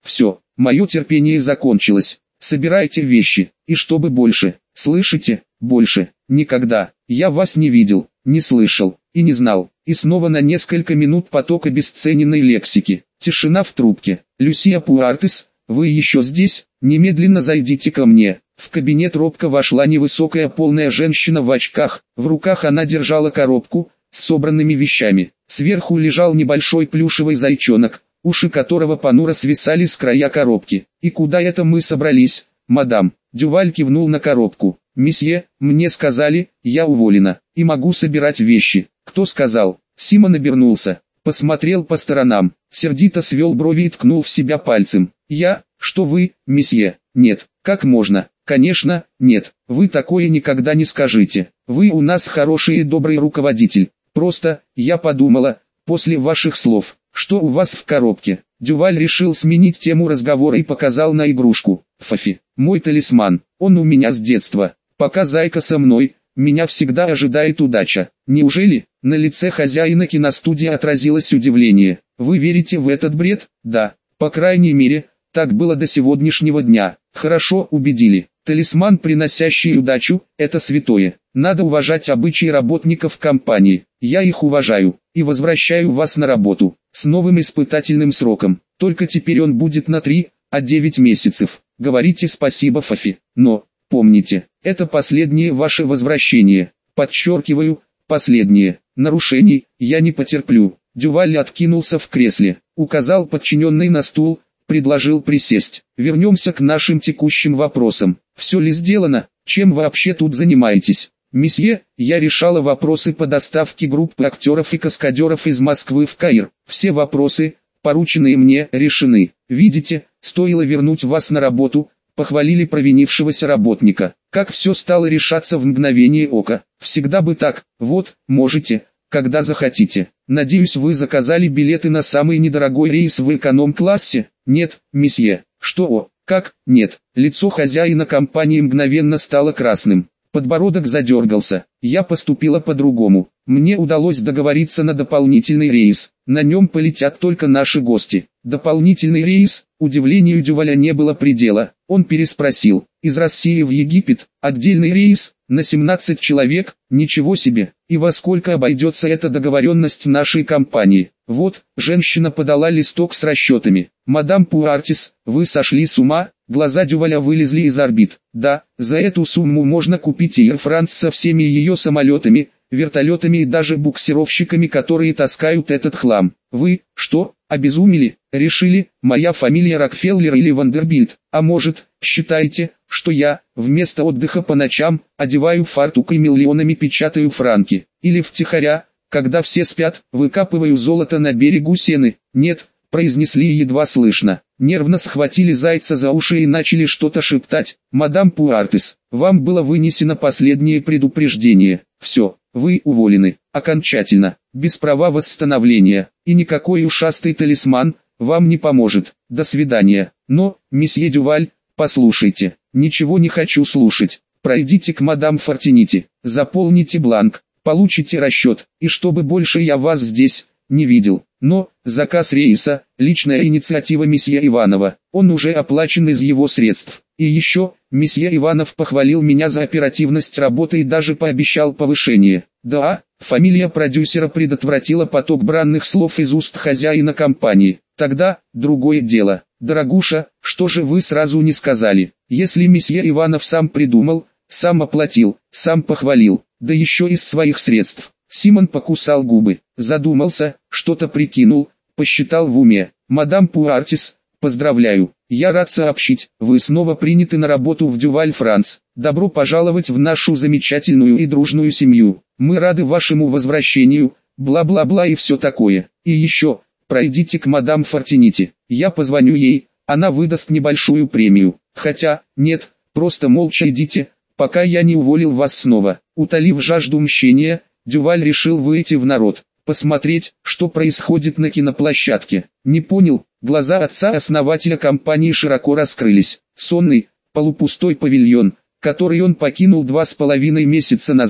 Все, мое терпение закончилось. Собирайте вещи, и чтобы больше, слышите, больше, никогда. Я вас не видел, не слышал, и не знал. И снова на несколько минут поток обесцененной лексики. Тишина в трубке. Люсия Пуартес, вы еще здесь? Немедленно зайдите ко мне. В кабинет робко вошла невысокая полная женщина в очках. В руках она держала коробку с собранными вещами. Сверху лежал небольшой плюшевый зайчонок, уши которого понуро свисали с края коробки. «И куда это мы собрались, мадам?» Дюваль кивнул на коробку. «Месье, мне сказали, я уволена, и могу собирать вещи». «Кто сказал?» Симон обернулся, посмотрел по сторонам, сердито свел брови и ткнул в себя пальцем. «Я? Что вы, месье? Нет, как можно?» «Конечно, нет, вы такое никогда не скажите. Вы у нас хороший и добрый руководитель. Просто, я подумала, после ваших слов, что у вас в коробке». Дюваль решил сменить тему разговора и показал на игрушку. «Фафи, мой талисман, он у меня с детства. Пока зайка со мной, меня всегда ожидает удача». «Неужели?» На лице хозяина киностудии отразилось удивление. «Вы верите в этот бред?» «Да, по крайней мере, так было до сегодняшнего дня». «Хорошо, убедили. Талисман, приносящий удачу, это святое. Надо уважать обычаи работников компании. Я их уважаю, и возвращаю вас на работу, с новым испытательным сроком. Только теперь он будет на 3, а 9 месяцев. Говорите спасибо, Фафи. Но, помните, это последнее ваше возвращение. Подчеркиваю, последнее. Нарушений я не потерплю». Дюваль откинулся в кресле, указал подчиненный на стул, предложил присесть. «Вернемся к нашим текущим вопросам. Все ли сделано? Чем вообще тут занимаетесь?» «Месье, я решала вопросы по доставке группы актеров и каскадеров из Москвы в Каир. Все вопросы, порученные мне, решены. Видите, стоило вернуть вас на работу», похвалили провинившегося работника. «Как все стало решаться в мгновение ока. Всегда бы так. Вот, можете, когда захотите. Надеюсь, вы заказали билеты на самый недорогой рейс в эконом-классе?» «Нет, месье». «Что? Как? Нет?» Лицо хозяина компании мгновенно стало красным. Подбородок задергался. «Я поступила по-другому. Мне удалось договориться на дополнительный рейс. На нем полетят только наши гости». «Дополнительный рейс?» Удивлению Дюваля не было предела. Он переспросил. «Из России в Египет? Отдельный рейс? На 17 человек? Ничего себе! И во сколько обойдется эта договоренность нашей компании?» «Вот», женщина подала листок с расчетами. «Мадам Пуартес, вы сошли с ума?» Глаза Дюваля вылезли из орбит. «Да, за эту сумму можно купить Air France со всеми ее самолетами, вертолетами и даже буксировщиками, которые таскают этот хлам. Вы, что, обезумели? Решили, моя фамилия Рокфеллер или Вандербильт? А может, считаете, что я, вместо отдыха по ночам, одеваю фартук и миллионами печатаю франки? Или втихаря, когда все спят, выкапываю золото на берегу Сены?» «Нет», произнесли едва слышно. Нервно схватили зайца за уши и начали что-то шептать. «Мадам Пуартес, вам было вынесено последнее предупреждение. Все, вы уволены, окончательно, без права восстановления, и никакой ушастый талисман вам не поможет. До свидания». «Но, месье Дюваль, послушайте, ничего не хочу слушать. Пройдите к мадам Фортинити, заполните бланк, получите расчет, и чтобы больше я вас здесь не видел. Но, заказ рейса, личная инициатива месье Иванова, он уже оплачен из его средств. И еще, месье Иванов похвалил меня за оперативность работы и даже пообещал повышение». «Да», фамилия продюсера предотвратила поток бранных слов из уст хозяина компании. «Тогда, другое дело. Дорогуша, что же вы сразу не сказали? Если месье Иванов сам придумал, сам оплатил, сам похвалил, да еще из своих средств». Симон покусал губы, задумался, что-то прикинул, посчитал в уме. «Мадам Пуартес, поздравляю, я рад сообщить, вы снова приняты на работу в Дюваль Франс. Добро пожаловать в нашу замечательную и дружную семью. Мы рады вашему возвращению, бла-бла-бла и все такое. И еще, пройдите к мадам Фортинити, я позвоню ей, она выдаст небольшую премию. Хотя, нет, просто молча идите, пока я не уволил вас снова». Утолив жажду мщения, Дюваль решил выйти в народ, посмотреть, что происходит на киноплощадке. Не понял, глаза отца-основателя компании широко раскрылись. Сонный, полупустой павильон, который он покинул 2,5 месяца назад,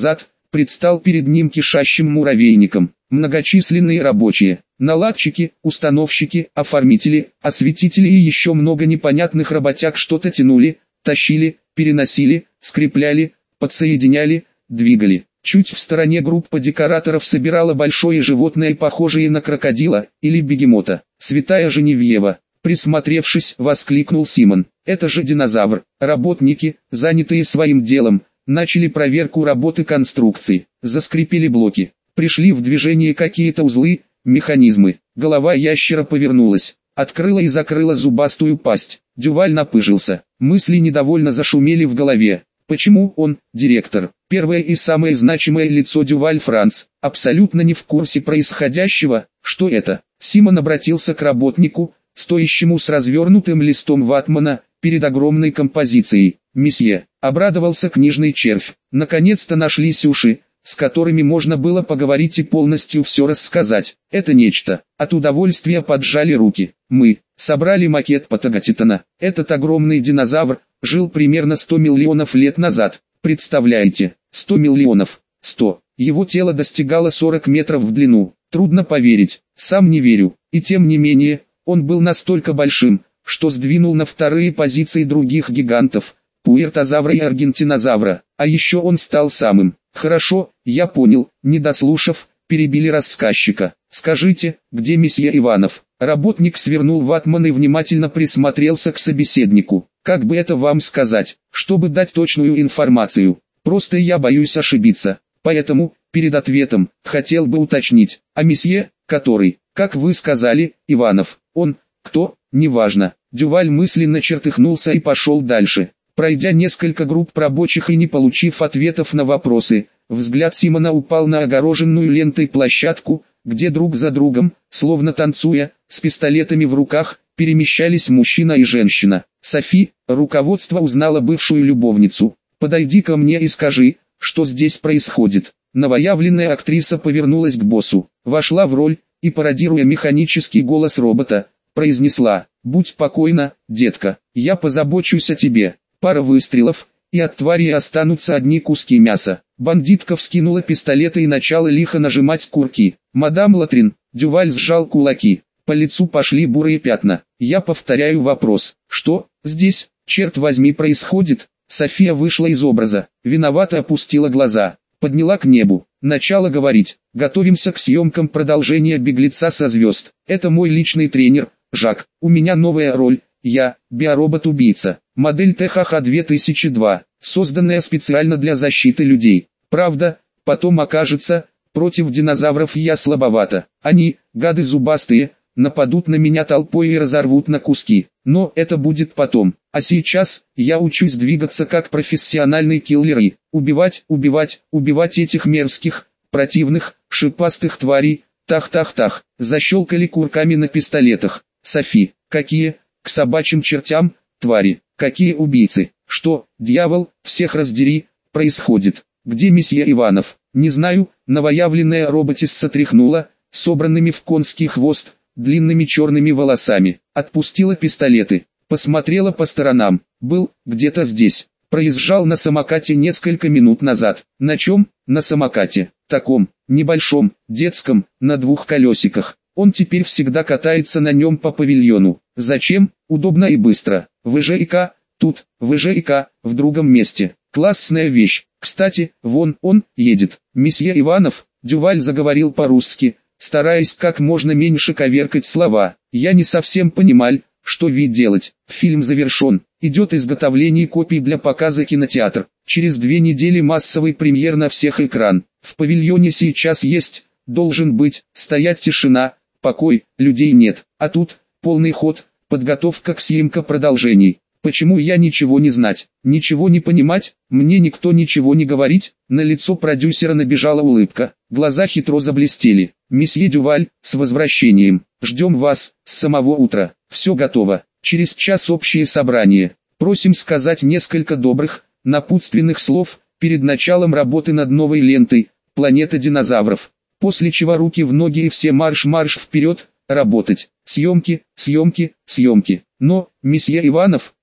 предстал перед ним кишащим муравейником. Многочисленные рабочие, наладчики, установщики, оформители, осветители и еще много непонятных работяг что-то тянули, тащили, переносили, скрепляли, подсоединяли, двигали. Чуть в стороне группа декораторов собирала большое животное, похожее на крокодила или бегемота. «Святая Женевьева!» Присмотревшись, воскликнул Симон. «Это же динозавр!» Работники, занятые своим делом, начали проверку работы конструкции. Заскрипели блоки. Пришли в движение какие-то узлы, механизмы. Голова ящера повернулась, открыла и закрыла зубастую пасть. Дюваль напыжился. Мысли недовольно зашумели в голове. Почему он, директор, первое и самое значимое лицо Дюваль Франц, абсолютно не в курсе происходящего? Что это? Симон обратился к работнику, стоящему с развернутым листом ватмана, перед огромной композицией. «Месье», — обрадовался книжный червь, — «наконец-то нашлись уши, с которыми можно было поговорить и полностью все рассказать. Это нечто». От удовольствия поджали руки. «Мы собрали макет Патагатитона. Этот огромный динозавр жил примерно 100 миллионов лет назад. Представляете, 100 миллионов. 100. Его тело достигало 40 метров в длину. Трудно поверить, сам не верю. И тем не менее, он был настолько большим, что сдвинул на вторые позиции других гигантов, пуэртозавра и аргентинозавра. А еще он стал самым. Хорошо, я понял, не дослушав, перебили рассказчика. Скажите, где месье Иванов? Работник свернул ватман и внимательно присмотрелся к собеседнику. Как бы это вам сказать, чтобы дать точную информацию? Просто я боюсь ошибиться. Поэтому, перед ответом, хотел бы уточнить, а месье, который, как вы сказали, Иванов, он, кто, неважно. Дюваль мысленно чертыхнулся и пошел дальше. Пройдя несколько групп рабочих и не получив ответов на вопросы, взгляд Симона упал на огороженную лентой площадку, где друг за другом, словно танцуя, с пистолетами в руках, перемещались мужчина и женщина. «Софи», руководство узнало бывшую любовницу. «Подойди ко мне и скажи, что здесь происходит». Новоявленная актриса повернулась к боссу, вошла в роль и, пародируя механический голос робота, произнесла: «Будь спокойна, детка, я позабочусь о тебе». Пара выстрелов, и от твари останутся одни куски мяса. Бандитка вскинула пистолет и начала лихо нажимать курки. «Мадам Латрин», Дюваль сжал кулаки, по лицу пошли бурые пятна. «Я повторяю вопрос, что здесь, черт возьми, происходит?» София вышла из образа, виновато опустила глаза, подняла к небу, начала говорить: «Готовимся к съемкам продолжения «Беглеца со звезд». Это мой личный тренер, Жак, у меня новая роль. Я, биоробот-убийца, модель ТХХ-2002, созданная специально для защиты людей. Правда, потом окажется, против динозавров я слабовато. Они, гады зубастые, нападут на меня толпой и разорвут на куски. Но это будет потом. А сейчас, я учусь двигаться как профессиональный киллер и убивать, убивать, убивать этих мерзких, противных, шипастых тварей. Тах-тах-тах, защелкали курками на пистолетах. Софи, какие... К собачьим чертям, твари, какие убийцы, что, дьявол, всех раздери, происходит? Где месье Иванов? Не знаю, новоявленная роботисса тряхнула, собранными в конский хвост, длинными черными волосами, отпустила пистолеты, посмотрела по сторонам, был, где-то здесь, проезжал на самокате несколько минут назад. На чем? На самокате, таком, небольшом, детском, на двух колесиках. Он теперь всегда катается на нем по павильону. Зачем? Удобно и быстро. ВЖИК, тут, ВЖИК, в другом месте. Классная вещь. Кстати, вон он едет. Месье Иванов, Дюваль заговорил по-русски, стараясь как можно меньше коверкать слова. Я не совсем понимал, что ведь делать. Фильм завершен. Идет изготовление копий для показа кинотеатр. Через 2 недели массовый премьер на всех экран. В павильоне сейчас есть, должен быть, стоять тишина, покой, людей нет. А тут, полный ход, подготовка к съемке продолжений. Почему я ничего не знать, ничего не понимать, мне никто ничего не говорить? На лицо продюсера набежала улыбка, глаза хитро заблестели. «Месье Дюваль, с возвращением, ждем вас, с самого утра, все готово, через час общее собрание. Просим сказать несколько добрых, напутственных слов, перед началом работы над новой лентой «Планета динозавров». После чего руки в ноги и все марш-марш вперед, работать. Съемки, съемки, съемки. Но, месье Иванов,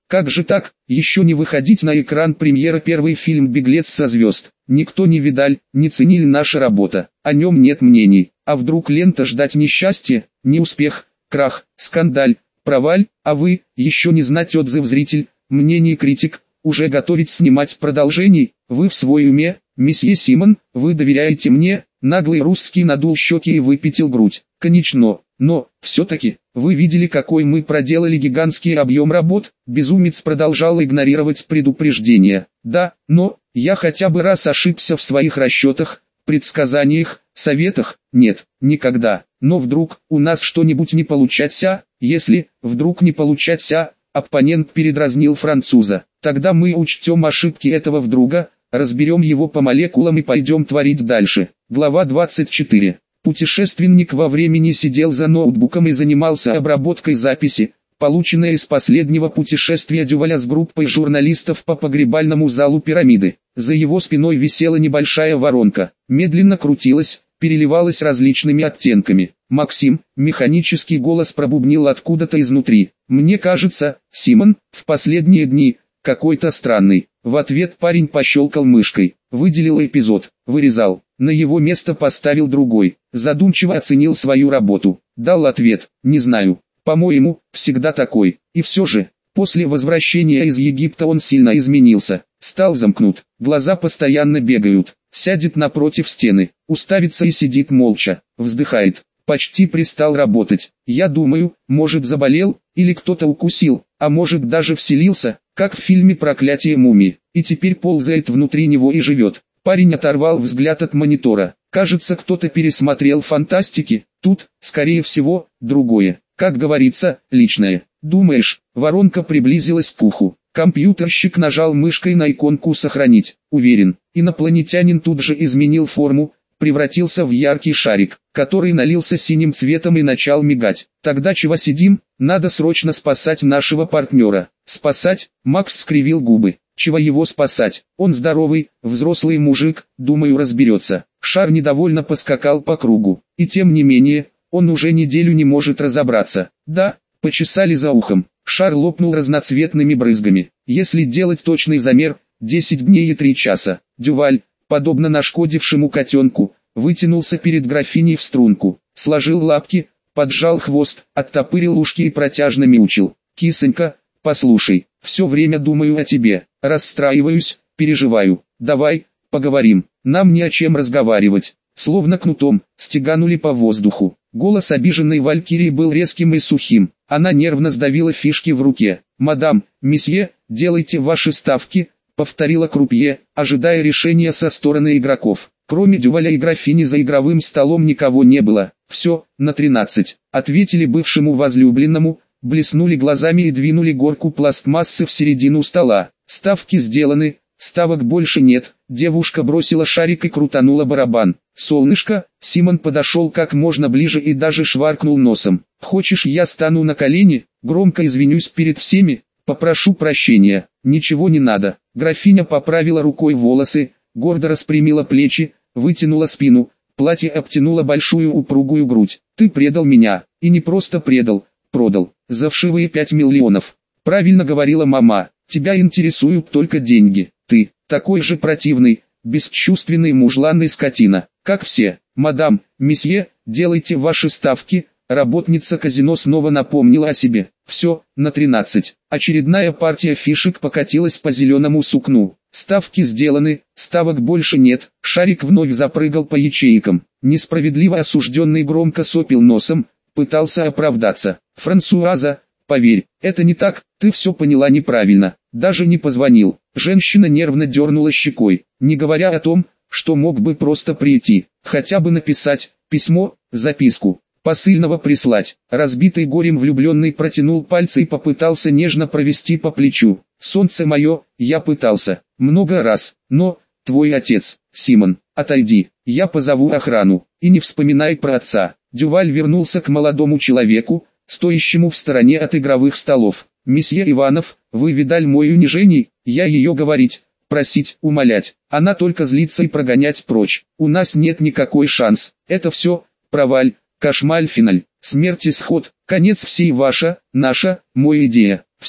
Как же так, еще не выходить на экран премьера первый фильм «Беглец со звезд». Никто не видал, не ценили наша работа, о нем нет мнений. А вдруг лента ждать несчастье, неуспех, крах, скандаль, проваль, а вы, еще не знать отзыв зритель, мнение критик, уже готовить снимать продолжений, вы в свой уме, месье Симон, вы доверяете мне? Наглый русский надул щеки и выпятил грудь. Конечно, но, все-таки, вы видели, какой мы проделали гигантский объем работ? Безумец продолжал игнорировать предупреждения. Да, но, я хотя бы раз ошибся в своих расчетах, предсказаниях, советах? Нет, никогда. Но вдруг, у нас что-нибудь не получается? Если, вдруг не получается, оппонент передразнил француза. Тогда мы учтем ошибки этого вдруга, разберем его по молекулам и пойдем творить дальше. Глава 24. Путешественник во времени сидел за ноутбуком и занимался обработкой записи, полученной из последнего путешествия Дюваля с группой журналистов по погребальному залу пирамиды. За его спиной висела небольшая воронка, медленно крутилась, переливалась различными оттенками. «Максим», механический голос пробубнил откуда-то изнутри. «Мне кажется, Симон, в последние дни, какой-то странный». В ответ парень пощелкал мышкой, выделил эпизод, вырезал, на его место поставил другой, задумчиво оценил свою работу, дал ответ, не знаю, по-моему, всегда такой. И все же, после возвращения из Египта он сильно изменился, стал замкнут, глаза постоянно бегают, сядет напротив стены, уставится и сидит молча, вздыхает, почти перестал работать. Я думаю, может заболел, или кто-то укусил, а может даже вселился, как в фильме «Проклятие мумии», и теперь ползает внутри него и живет. Парень оторвал взгляд от монитора. Кажется, кто-то пересмотрел фантастики. Тут, скорее всего, другое. Как говорится, личное. Думаешь, воронка приблизилась к уху. Компьютерщик нажал мышкой на иконку «Сохранить». Уверен, инопланетянин тут же изменил форму, превратился в яркий шарик, который налился синим цветом и начал мигать. Тогда чего сидим? Надо срочно спасать нашего партнера. Спасать? Макс скривил губы. Чего его спасать? Он здоровый, взрослый мужик, думаю, разберется. Шар недовольно поскакал по кругу. И тем не менее, он уже неделю не может разобраться. Да, почесали за ухом. Шар лопнул разноцветными брызгами. Если делать точный замер, 10 дней и 3 часа. Дюваль, подобно нашкодившему котенку, вытянулся перед графиней в струнку, сложил лапки, поджал хвост, оттопырил ушки и протяжно мяучил. «Кисонька, послушай, все время думаю о тебе, расстраиваюсь, переживаю, давай, поговорим, нам не о чем разговаривать». Словно кнутом, стеганули по воздуху. Голос обиженной валькирии был резким и сухим, она нервно сдавила фишки в руке. «Мадам, месье, делайте ваши ставки», повторила крупье, ожидая решения со стороны игроков. Кроме Дюваля и графини за игровым столом никого не было. «Все, на 13», ответили бывшему возлюбленному, блеснули глазами и двинули горку пластмассы в середину стола. «Ставки сделаны, ставок больше нет». Девушка бросила шарик и крутанула барабан. «Солнышко», Симон подошел как можно ближе и даже шваркнул носом. «Хочешь, я стану на колени, громко извинюсь перед всеми? Попрошу прощения». «Ничего не надо». Графиня поправила рукой волосы, гордо распрямила плечи, вытянула спину, платье обтянуло большую упругую грудь. «Ты предал меня, и не просто предал, продал, за вшивые 5 миллионов». «Правильно говорила мама, тебя интересуют только деньги. Ты, такой же противный, бесчувственный мужлан и скотина, как все». «Мадам, месье, делайте ваши ставки». Работница казино снова напомнила о себе. «Все, на 13». Очередная партия фишек покатилась по зеленому сукну. «Ставки сделаны, ставок больше нет». Шарик вновь запрыгал по ячейкам. Несправедливо осужденный громко сопел носом, пытался оправдаться. «Франсуаза, поверь, это не так, ты все поняла неправильно. Даже не позвонил». Женщина нервно дернула щекой, не говоря о том, что мог бы просто прийти, хотя бы написать письмо, записку. Посыльного прислать. Разбитый горем влюбленный протянул пальцы и попытался нежно провести по плечу. «Солнце мое, я пытался. Много раз. Но, твой отец, Симон, отойди. Я позову охрану. И не вспоминай про отца». Дюваль вернулся к молодому человеку, стоящему в стороне от игровых столов. «Месье Иванов, вы видали мой унижений? Я ее говорить, просить, умолять. Она только злится и прогонять прочь. У нас нет никакой шанс. Это все, проваль. Кошмаль финаль, смерть исход, конец всей ваша, наша, моя идея. Все,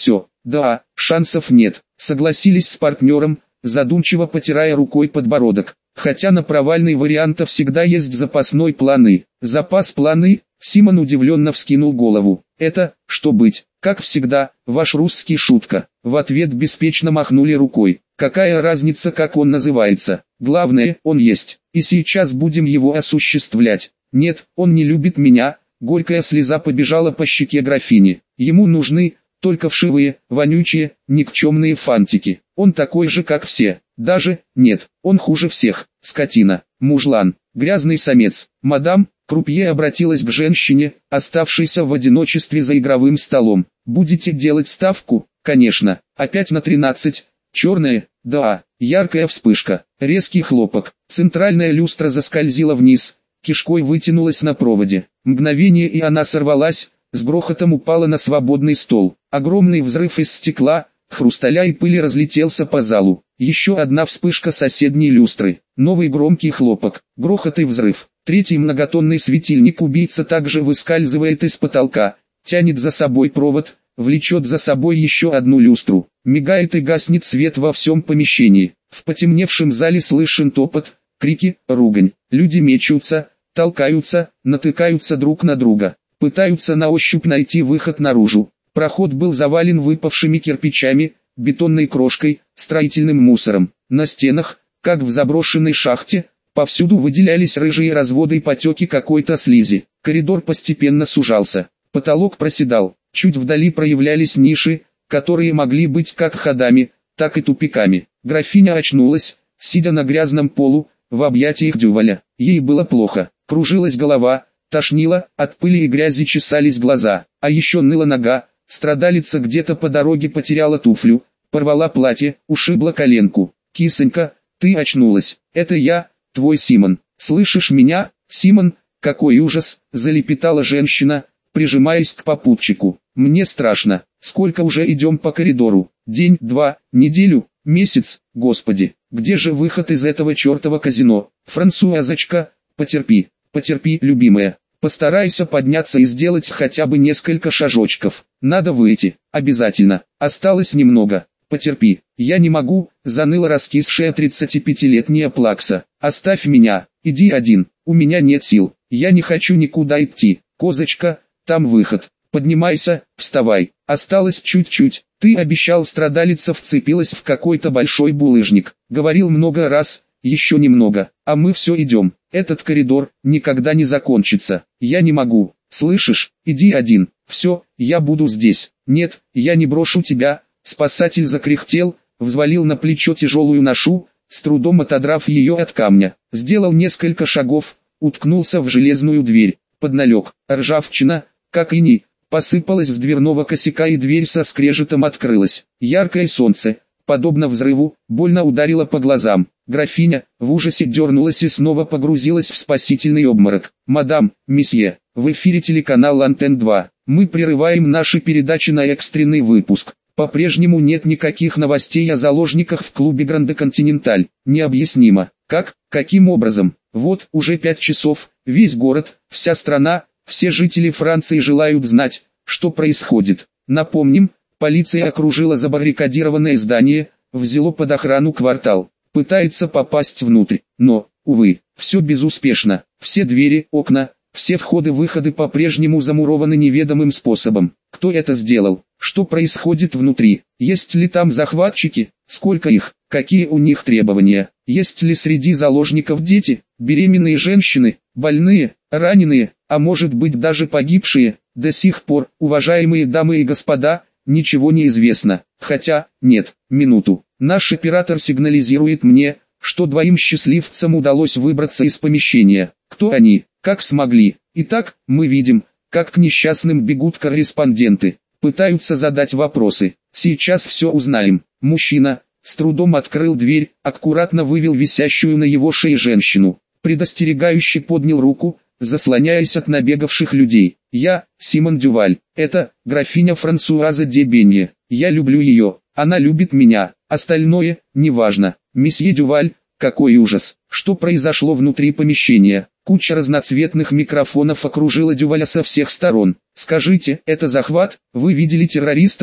Да, шансов нет, согласились с партнером, задумчиво потирая рукой подбородок. Хотя на провальный вариант всегда есть запасной планы. Запас планы? Симон удивленно вскинул голову. Это, что быть, как всегда, ваш русский шутка. В ответ беспечно махнули рукой. Какая разница, как он называется? Главное, он есть. И сейчас будем его осуществлять. Нет, он не любит меня. Горькая слеза побежала по щеке графини. Ему нужны только вшивые, вонючие, никчемные фантики. Он такой же, как все. Даже, нет, он хуже всех. Скотина, мужлан, грязный самец. Мадам, крупье обратилась к женщине, оставшейся в одиночестве за игровым столом. Будете делать ставку? Конечно. Опять на 13. Черная? Да. Яркая вспышка. Резкий хлопок. Центральная люстра заскользила вниз. Кишкой вытянулась на проводе. Мгновение, и она сорвалась, с грохотом упала на свободный стол. Огромный взрыв из стекла, хрусталя и пыли разлетелся по залу. Еще одна вспышка соседней люстры. Новый громкий хлопок, грохот и взрыв. Третий многотонный светильник-убийца также выскальзывает из потолка, тянет за собой провод, влечет за собой еще одну люстру. Мигает и гаснет свет во всем помещении. В потемневшем зале слышен топот, крики, ругань. Люди мечутся, толкаются, натыкаются друг на друга. Пытаются на ощупь найти выход наружу. Проход был завален выпавшими кирпичами, бетонной крошкой, строительным мусором. На стенах, как в заброшенной шахте, повсюду выделялись рыжие разводы и потеки какой-то слизи. Коридор постепенно сужался. Потолок проседал. Чуть вдали проявлялись ниши, которые могли быть как ходами, так и тупиками. Графиня очнулась, сидя на грязном полу, в объятиях Дюваля. Ей было плохо. Кружилась голова, тошнило, от пыли и грязи чесались глаза. А еще ныла нога. Страдалица где-то по дороге потеряла туфлю, порвала платье, ушибла коленку. «Кисонька, ты очнулась. Это я, твой Симон. Слышишь меня, Симон?» «Какой ужас!» – залепетала женщина, прижимаясь к попутчику. «Мне страшно. Сколько уже идем по коридору? День, два, неделю, месяц? Господи, где же выход из этого чертова казино? Франсуазочка, потерпи, потерпи, любимая. Постарайся подняться и сделать хотя бы несколько шажочков. Надо выйти, обязательно. Осталось немного. Потерпи. Я не могу», — заныла раскисшая 35-летняя плакса. «Оставь меня, иди один. У меня нет сил. Я не хочу никуда идти. Козочка, там выход. Поднимайся, вставай. Осталось чуть-чуть. Ты обещал». Страдалица вцепилась в какой-то большой булыжник. Говорил много раз, еще немного, а мы все идем. Этот коридор никогда не закончится. Я не могу. Слышишь? Иди один. Все, я буду здесь. Нет, я не брошу тебя. Спасатель закряхтел, взвалил на плечо тяжелую ношу, с трудом отодрав ее от камня. Сделал несколько шагов, уткнулся в железную дверь. Подналег. Ржавчина, как иней, посыпалась с дверного косяка, и дверь со скрежетом открылась. Яркое солнце, подобно взрыву, больно ударило по глазам. Графиня, в ужасе дернулась и снова погрузилась в спасительный обморок. «Мадам, месье, в эфире телеканал Антен-2. Мы прерываем наши передачи на экстренный выпуск. По-прежнему нет никаких новостей о заложниках в клубе Гранде Континенталь. Необъяснимо. Как? Каким образом? Вот, уже 5 часов, весь город, вся страна, все жители Франции желают знать, что происходит. Напомним, полиция окружила забаррикадированное здание, взяла под охрану квартал. Пытается попасть внутрь, но, увы, все безуспешно. Все двери, окна, все входы-выходы по-прежнему замурованы неведомым способом. Кто это сделал? Что происходит внутри? Есть ли там захватчики? Сколько их? Какие у них требования? Есть ли среди заложников дети, беременные женщины, больные, раненые, а может быть даже погибшие? До сих пор, уважаемые дамы и господа, ничего не известно. Хотя, нет, минуту. Наш оператор сигнализирует мне, что 2 счастливцам удалось выбраться из помещения. Кто они? Как смогли? Итак, мы видим, как к несчастным бегут корреспонденты. Пытаются задать вопросы. Сейчас все узнаем. Мужчина с трудом открыл дверь, аккуратно вывел висящую на его шее женщину. Предостерегающе поднял руку, заслоняясь от набегавших людей. «Я, Симон Дюваль. Это, графиня Франсуаза де Бенье. Я люблю ее, она любит меня. Остальное, неважно. Месье Дюваль, какой ужас. Что произошло внутри помещения?» Куча разноцветных микрофонов окружила Дюваля со всех сторон. «Скажите, это захват? Вы видели террористов?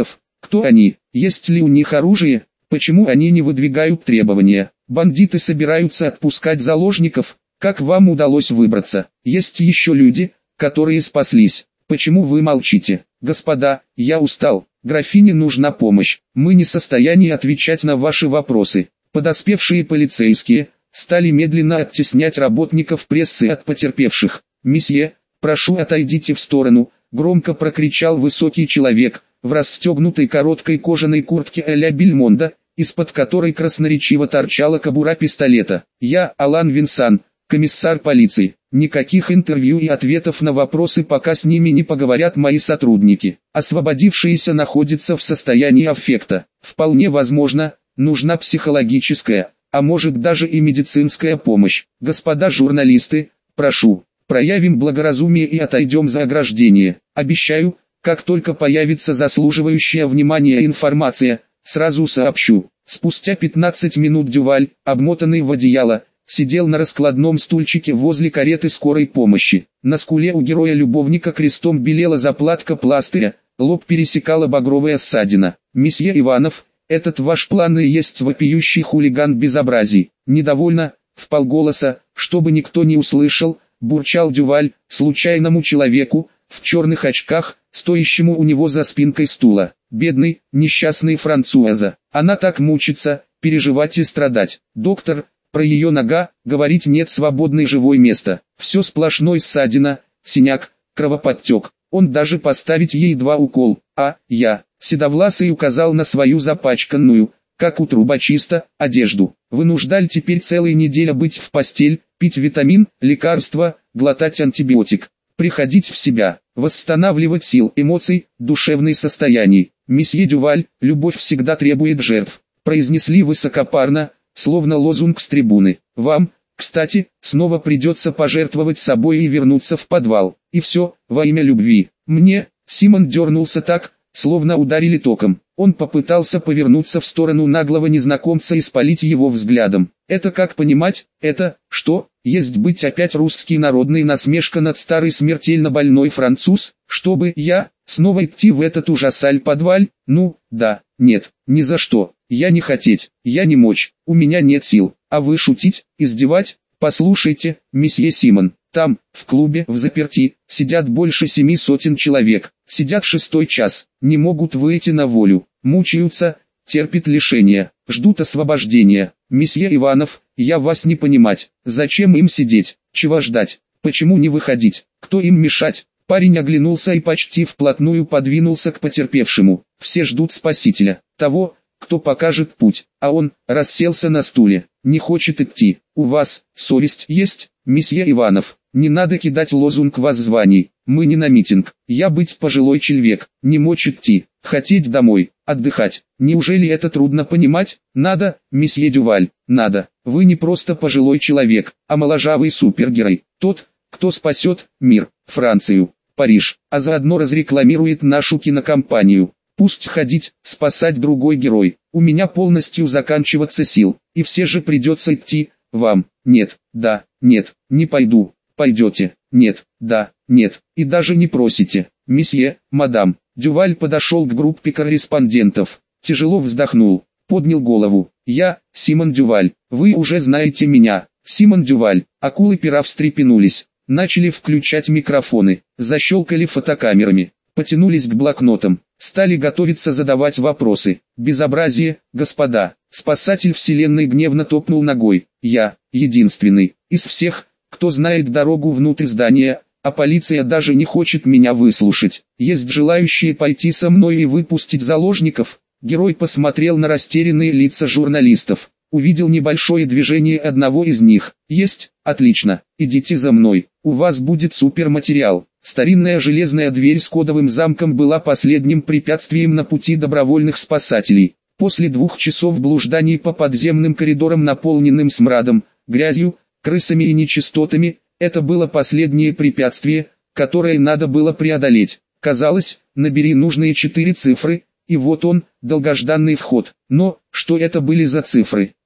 Кто они? Есть ли у них оружие? Почему они не выдвигают требования? Бандиты собираются отпускать заложников. Как вам удалось выбраться? Есть еще люди, которые спаслись. Почему вы молчите? Господа, я устал. Графине нужна помощь. Мы не в состоянии отвечать на ваши вопросы. Подоспевшие полицейские стали медленно оттеснять работников прессы от потерпевших. «Месье, прошу, отойдите в сторону», — громко прокричал высокий человек в расстегнутой короткой кожаной куртке а-ля Бельмондо, из-под которой красноречиво торчала кобура пистолета. «Я Алан Винсан, комиссар полиции. Никаких интервью и ответов на вопросы, пока с ними не поговорят мои сотрудники. Освободившиеся находятся в состоянии аффекта. Вполне возможно, нужна психологическая, а может даже и медицинская помощь. Господа журналисты, прошу, проявим благоразумие и отойдем за ограждение. Обещаю, как только появится заслуживающая внимания информация, сразу сообщу». Спустя 15 минут Дюваль, обмотанный в одеяло, сидел на раскладном стульчике возле кареты скорой помощи. На скуле у героя-любовника крестом белела заплатка пластыря, лоб пересекала багровая ссадина. «Месье Иванов, этот ваш план и есть вопиющий хулиган безобразий». Недовольно, вполголоса, чтобы никто не услышал, бурчал Дюваль, случайному человеку, в черных очках, стоящему у него за спинкой стула. «Бедный, несчастный Франсуаза, она так мучится, переживать и страдать. Доктор, про ее нога, говорить нет свободной живой места. Все сплошной ссадина, синяк, кровоподтек. Он даже поставить ей 2 укол. А я», седовласый указал на свою запачканную, как у трубочиста, одежду. «Вынуждаль теперь целая неделя быть в постель, пить витамин, лекарства, глотать антибиотик, приходить в себя, восстанавливать сил, эмоций, душевные состояния. Месье Дюваль, любовь всегда требует жертв», произнесли высокопарно, словно лозунг с трибуны. «Вам, кстати, снова придется пожертвовать собой и вернуться в подвал. И все, во имя любви». «Мне», Симон дернулся так, словно ударили током. Он попытался повернуться в сторону наглого незнакомца и спалить его взглядом. «Это как понимать? Это, что, есть быть опять русский народный насмешка над старый смертельно больной француз? Чтобы я, снова идти в этот ужасаль-подваль? Ну, да, нет, ни за что. Я не хотеть, я не мочь, у меня нет сил. А вы шутить, издевать? Послушайте, месье Симон, там, в клубе, взаперти, сидят больше 700 человек, сидят 6-й час, не могут выйти на волю, мучаются, терпят лишения, ждут освобождения. Месье Иванов, я вас не понимать, зачем им сидеть, чего ждать, почему не выходить, кто им мешать?» Парень оглянулся и почти вплотную подвинулся к потерпевшему. «Все ждут спасителя, того, кто покажет путь, а он расселся на стуле, не хочет идти. У вас совесть есть, месье Иванов? Не надо кидать лозунг воззваний. Мы не на митинг. Я быть пожилой человек, не мочь идти, хотеть домой, отдыхать. Неужели это трудно понимать? Надо, месье Дюваль, надо. Вы не просто пожилой человек, а моложавый супергерой. Тот, кто спасет мир, Францию, Париж, а заодно разрекламирует нашу кинокомпанию. Пусть ходить, спасать другой герой. У меня полностью заканчиваться сил, и все же придется идти, вам. Нет, да, нет, не пойду. Пойдете, нет, да, нет, и даже не просите. Месье, мадам». Дюваль подошел к группе корреспондентов, тяжело вздохнул, поднял голову. «Я, Симон Дюваль, вы уже знаете меня». Симон Дюваль. Акулы-пера встрепенулись, начали включать микрофоны, защелкали фотокамерами, потянулись к блокнотам, стали готовиться задавать вопросы. «Безобразие, господа!» Спасатель вселенной гневно топнул ногой. «Я, единственный, из всех, кто знает дорогу внутрь здания, а полиция даже не хочет меня выслушать. Есть желающие пойти со мной и выпустить заложников?» Герой посмотрел на растерянные лица журналистов. Увидел небольшое движение одного из них. «Есть, отлично, идите за мной, у вас будет суперматериал». Старинная железная дверь с кодовым замком была последним препятствием на пути добровольных спасателей. После 2 часов блужданий по подземным коридорам, наполненным смрадом, грязью, крысами и нечистотами, это было последнее препятствие, которое надо было преодолеть. Казалось, набери нужные 4 цифры, и вот он, долгожданный вход. Но, что это были за цифры?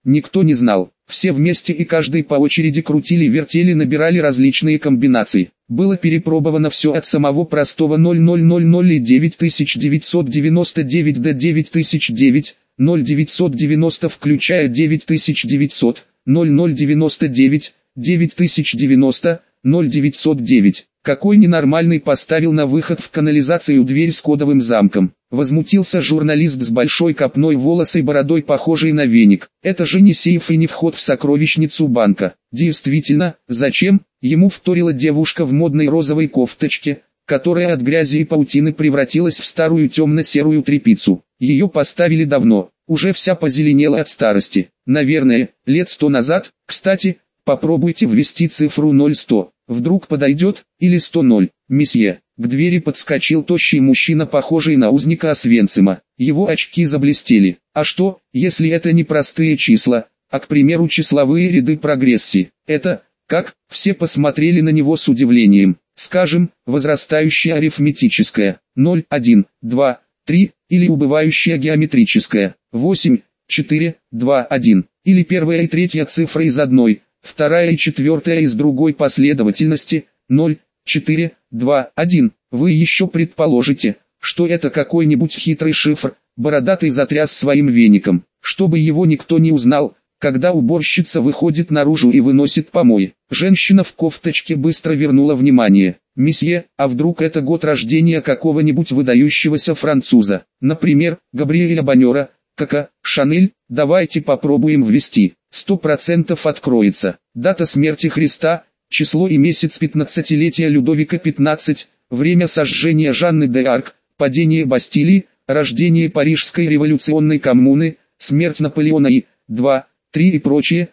Никто не знал. Все вместе и каждый по очереди крутили-вертели, набирали различные комбинации. Было перепробовано все от самого простого 0000 и 9999 до 9009, 0990 включая 9900, 0099, 9090, 0909. Какой ненормальный поставил на выход в канализацию дверь с кодовым замком. Возмутился журналист с большой копной волос и бородой, похожей на веник. Это же не сейф и не вход в сокровищницу банка. Действительно, зачем? Ему вторила девушка в модной розовой кофточке, которая от грязи и паутины превратилась в старую темно-серую тряпицу. Ее поставили давно, уже вся позеленела от старости. Наверное, лет 100 назад. Кстати, попробуйте ввести цифру 0100. Вдруг подойдет, или 100. Месье. К двери подскочил тощий мужчина, похожий на узника Освенцима. Его очки заблестели. А что, если это не простые числа, а, к примеру, числовые ряды прогрессии? Это, как? Все посмотрели на него с удивлением. Скажем, возрастающая арифметическая, 0, 1, 2, 3, или убывающая геометрическая, 8, 4, 2, 1, или первая и третья цифры из одной, вторая и четвертая из другой последовательности, 0, 4, 2, 1. Вы еще предположите, что это какой-нибудь хитрый шифр. Бородатый затряс своим веником, чтобы его никто не узнал, когда уборщица выходит наружу и выносит помои. Женщина в кофточке быстро вернула внимание. «Месье, а вдруг это год рождения какого-нибудь выдающегося француза? Например, Габриэля Банера, Коко, Шанель? Давайте попробуем ввести. 100% откроется. Дата смерти Христа, число и месяц 15-летия Людовика XV, время сожжения Жанны д'Арк, падение Бастилии, рождение Парижской революционной коммуны, смерть Наполеона и 2, 3 и прочее.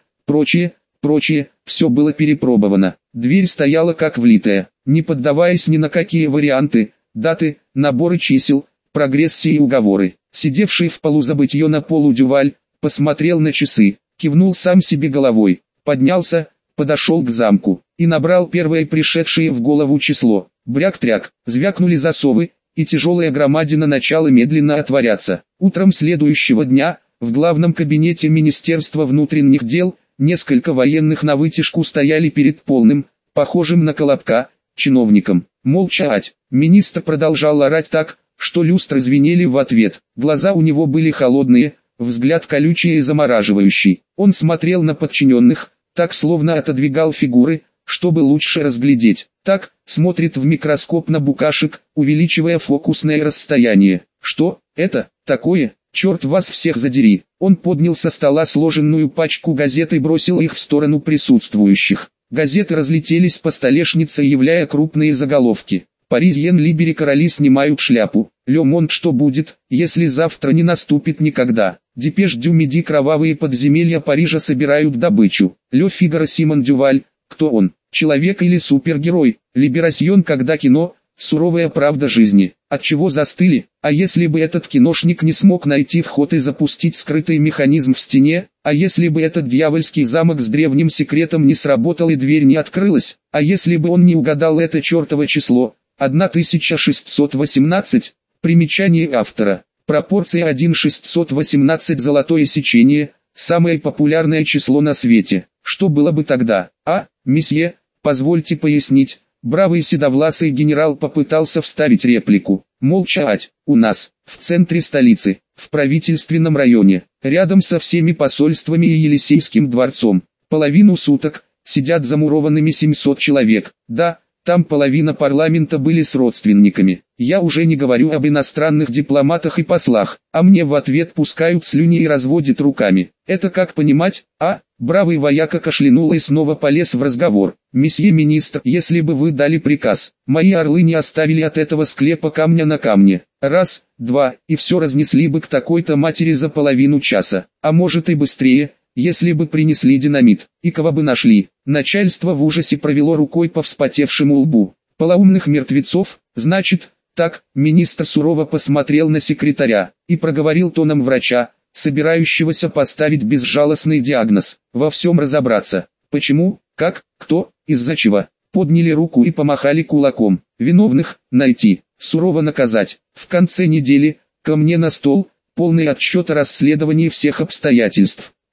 Все было перепробовано. Дверь стояла как влитая, не поддаваясь ни на какие варианты, даты, наборы чисел, прогрессии и уговоры. Сидевший в полузабытье на полу Дюваль посмотрел на часы, кивнул сам себе головой, поднялся, подошел к замку и набрал первое пришедшее в голову число. Бряк-тряк, звякнули засовы, и тяжелая громадина начала медленно отворяться. Утром следующего дня, в главном кабинете Министерства внутренних дел, несколько военных навытяжку стояли перед полным, похожим на колобка, чиновником. Молча ать. Министр продолжал орать так, что люстры звенели в ответ. Глаза у него были холодные, взгляд колючий и замораживающий. Он смотрел на подчиненных, так словно отодвигал фигуры, чтобы лучше разглядеть. Так, смотрит в микроскоп на букашек, увеличивая фокусное расстояние. Что это такое? Черт вас всех задери. Он поднял со стола сложенную пачку газет и бросил их в сторону присутствующих. Газеты разлетелись по столешнице, являя крупные заголовки. Паризьен Либери, короли снимают шляпу. Ле Монт, что будет, если завтра не наступит никогда. Депеш дю Миди, кровавые подземелья Парижа собирают добычу. Ле Фигаро, Симон Дюваль, кто он, человек или супергерой? Либерасьон, когда кино, суровая правда жизни. Отчего застыли? А если бы этот киношник не смог найти вход и запустить скрытый механизм в стене? А если бы этот дьявольский замок с древним секретом не сработал и дверь не открылась? А если бы он не угадал это чертово число? 1618. Примечание автора. Пропорция 1,618, золотое сечение, самое популярное число на свете. Что было бы тогда? Месье, позвольте пояснить. Бравый седовласый генерал попытался вставить реплику. Молча ать. У нас, в центре столицы, в правительственном районе, рядом со всеми посольствами и Елисейским дворцом, половину суток, сидят замурованными 700 человек. Да, там половина парламента были с родственниками. Я уже не говорю об иностранных дипломатах и послах, а мне в ответ пускают слюни и разводят руками. Это как понимать? Бравый вояка кашлянул и снова полез в разговор. «Месье министр, если бы вы дали приказ, мои орлы не оставили от этого склепа камня на камне. Раз, два, и все разнесли бы к такой-то матери за половину часа, а может и быстрее, если бы принесли динамит, и кого бы нашли». Начальство в ужасе провело рукой по вспотевшему лбу. «Полоумных мертвецов, значит, так?» Министр сурово посмотрел на секретаря и проговорил тоном врача, собирающегося поставить безжалостный диагноз: во всем разобраться. Почему, как, кто, из-за чего? Подняли руку и помахали кулаком. Виновных найти, сурово наказать. В конце недели ко мне на стол полный отчет о расследовании всех обстоятельств.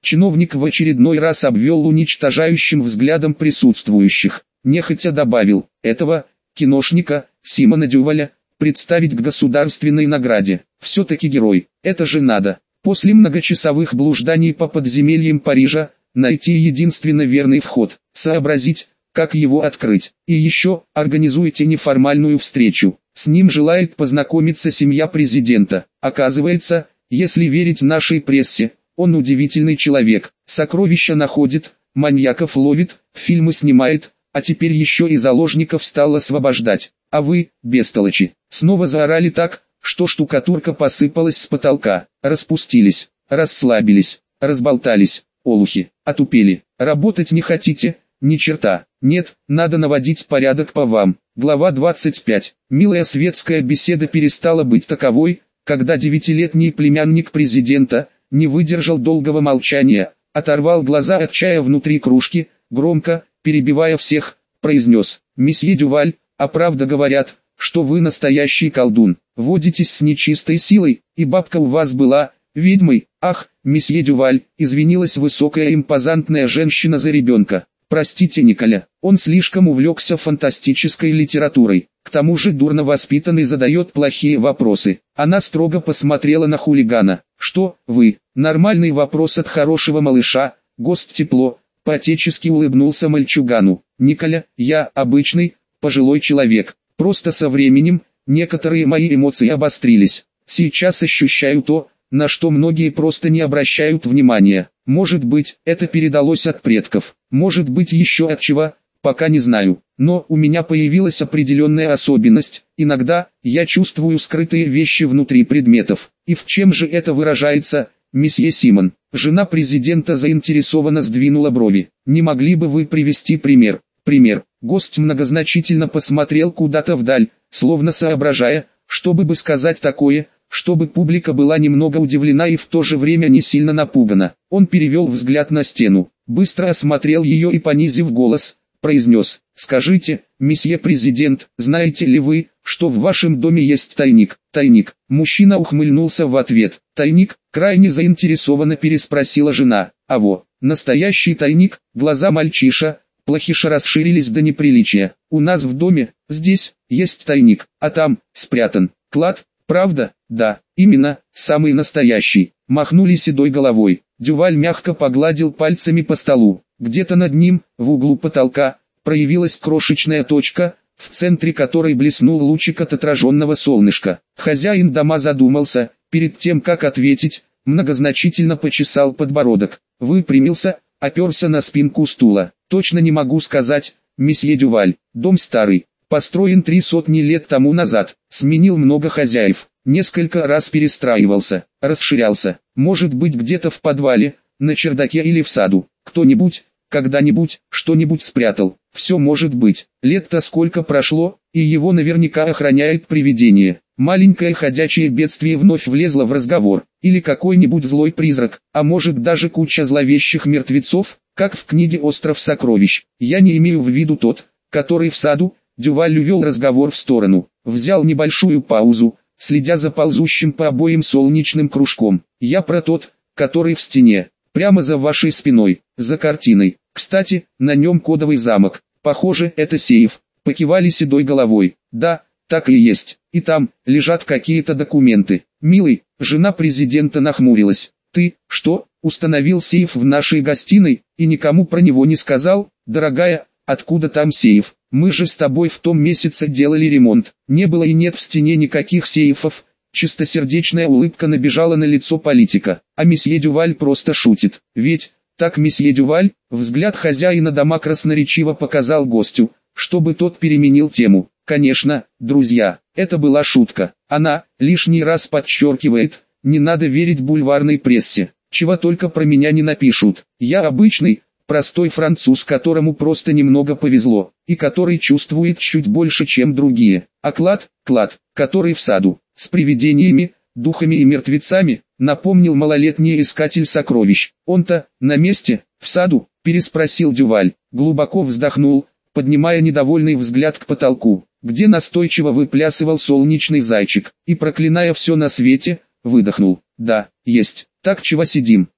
Чиновник в очередной раз обвел уничтожающим взглядом присутствующих. Нехотя добавил: этого, киношника, Симона Дюваля, представить к государственной награде. Все-таки герой, это же надо. После многочасовых блужданий по подземельям Парижа, найти единственно верный вход, сообразить, как его открыть. И еще, организуйте неформальную встречу. С ним желает познакомиться семья президента. Оказывается, если верить нашей прессе, он удивительный человек. Сокровища находит, маньяков ловит, фильмы снимает, а теперь еще и заложников стал освобождать. А вы, бестолочи, снова заорали так, что штукатурка посыпалась с потолка. Распустились, расслабились, разболтались, олухи, отупели. Работать не хотите? Ни черта. Нет, надо наводить порядок по вам. Глава 25. Милая светская беседа перестала быть таковой, когда 9-летний племянник президента не выдержал долгого молчания, оторвал глаза от чая внутри кружки, громко, перебивая всех, произнес: «Месье Дюваль, а правда говорят, что вы настоящий колдун, водитесь с нечистой силой, и бабка у вас была ведьмой». «Ах, месье Дюваль», извинилась высокая импозантная женщина за ребенка. «Простите, Николя, он слишком увлекся фантастической литературой, к тому же дурно воспитанный, задает плохие вопросы». Она строго посмотрела на хулигана. «Что, вы?» Нормальный вопрос от хорошего малыша. Гость тепло, по-отечески улыбнулся мальчугану. «Николя, я обычный, пожилой человек, просто со временем, некоторые мои эмоции обострились. Сейчас ощущаю то, на что многие просто не обращают внимания. Может быть, это передалось от предков, может быть еще от чего, пока не знаю. Но у меня появилась определенная особенность. Иногда я чувствую скрытые вещи внутри предметов. И в чем же это выражается, месье Симон?» Жена президента заинтересованно сдвинула брови. «Не могли бы вы привести пример?» «Пример». Гость многозначительно посмотрел куда-то вдаль, словно соображая, что бы сказать такое, чтобы публика была немного удивлена и в то же время не сильно напугана. Он перевел взгляд на стену, быстро осмотрел ее и, понизив голос, произнес: «Скажите, месье президент, знаете ли вы, что в вашем доме есть тайник?» «Тайник?» Мужчина ухмыльнулся в ответ. «Тайник?» Крайне заинтересованно переспросила жена. «А во, настоящий тайник?» Глаза мальчиша, плохише расширились до неприличия. «У нас в доме, здесь, есть тайник, а там, спрятан, клад». «Правда?» «Да, именно, самый настоящий». Махнули седой головой. Дюваль мягко погладил пальцами по столу. Где-то над ним, в углу потолка, проявилась крошечная точка, в центре которой блеснул лучик от отраженного солнышка. Хозяин дома задумался, перед тем как ответить, многозначительно почесал подбородок, выпрямился, оперся на спинку стула. «Точно не могу сказать, месье Дюваль, дом старый. Построен 300 лет тому назад, сменил много хозяев, несколько раз перестраивался, расширялся, может быть где-то в подвале, на чердаке или в саду, кто-нибудь, когда-нибудь, что-нибудь спрятал, все может быть. Лет-то сколько прошло, и его наверняка охраняет привидение». Маленькое ходячее бедствие вновь влезло в разговор, или какой-нибудь злой призрак, а может даже куча зловещих мертвецов, как в книге «Остров сокровищ». Я не имею в виду тот, который в саду. Дюваль увел разговор в сторону, взял небольшую паузу, следя за ползущим по обоим солнечным кружком. «Я про тот, который в стене, прямо за вашей спиной, за картиной. Кстати, на нем кодовый замок. Похоже, это сейф». Покивали седой головой. «Да, так и есть. И там лежат какие-то документы». «Милый», жена президента нахмурилась. «Ты, что, установил сейф в нашей гостиной, и никому про него не сказал?» «Дорогая, откуда там сейф? Мы же с тобой в том месяце делали ремонт. Не было и нет в стене никаких сейфов». Чистосердечная улыбка набежала на лицо политика. «А месье Дюваль просто шутит. Ведь, так месье Дюваль?» Взгляд хозяина дома красноречиво показал гостю, чтобы тот переменил тему. «Конечно, друзья, это была шутка. Она лишний раз подчеркивает, не надо верить бульварной прессе. Чего только про меня не напишут. Я обычный, простой француз, которому просто немного повезло, и который чувствует чуть больше, чем другие. А клад, который в саду, с привидениями, духами и мертвецами», напомнил малолетний искатель сокровищ. «Он-то, на месте, в саду?» переспросил Дюваль, глубоко вздохнул, поднимая недовольный взгляд к потолку, где настойчиво выплясывал солнечный зайчик, и, проклиная все на свете, выдохнул. «Да, есть. Так чего сидим?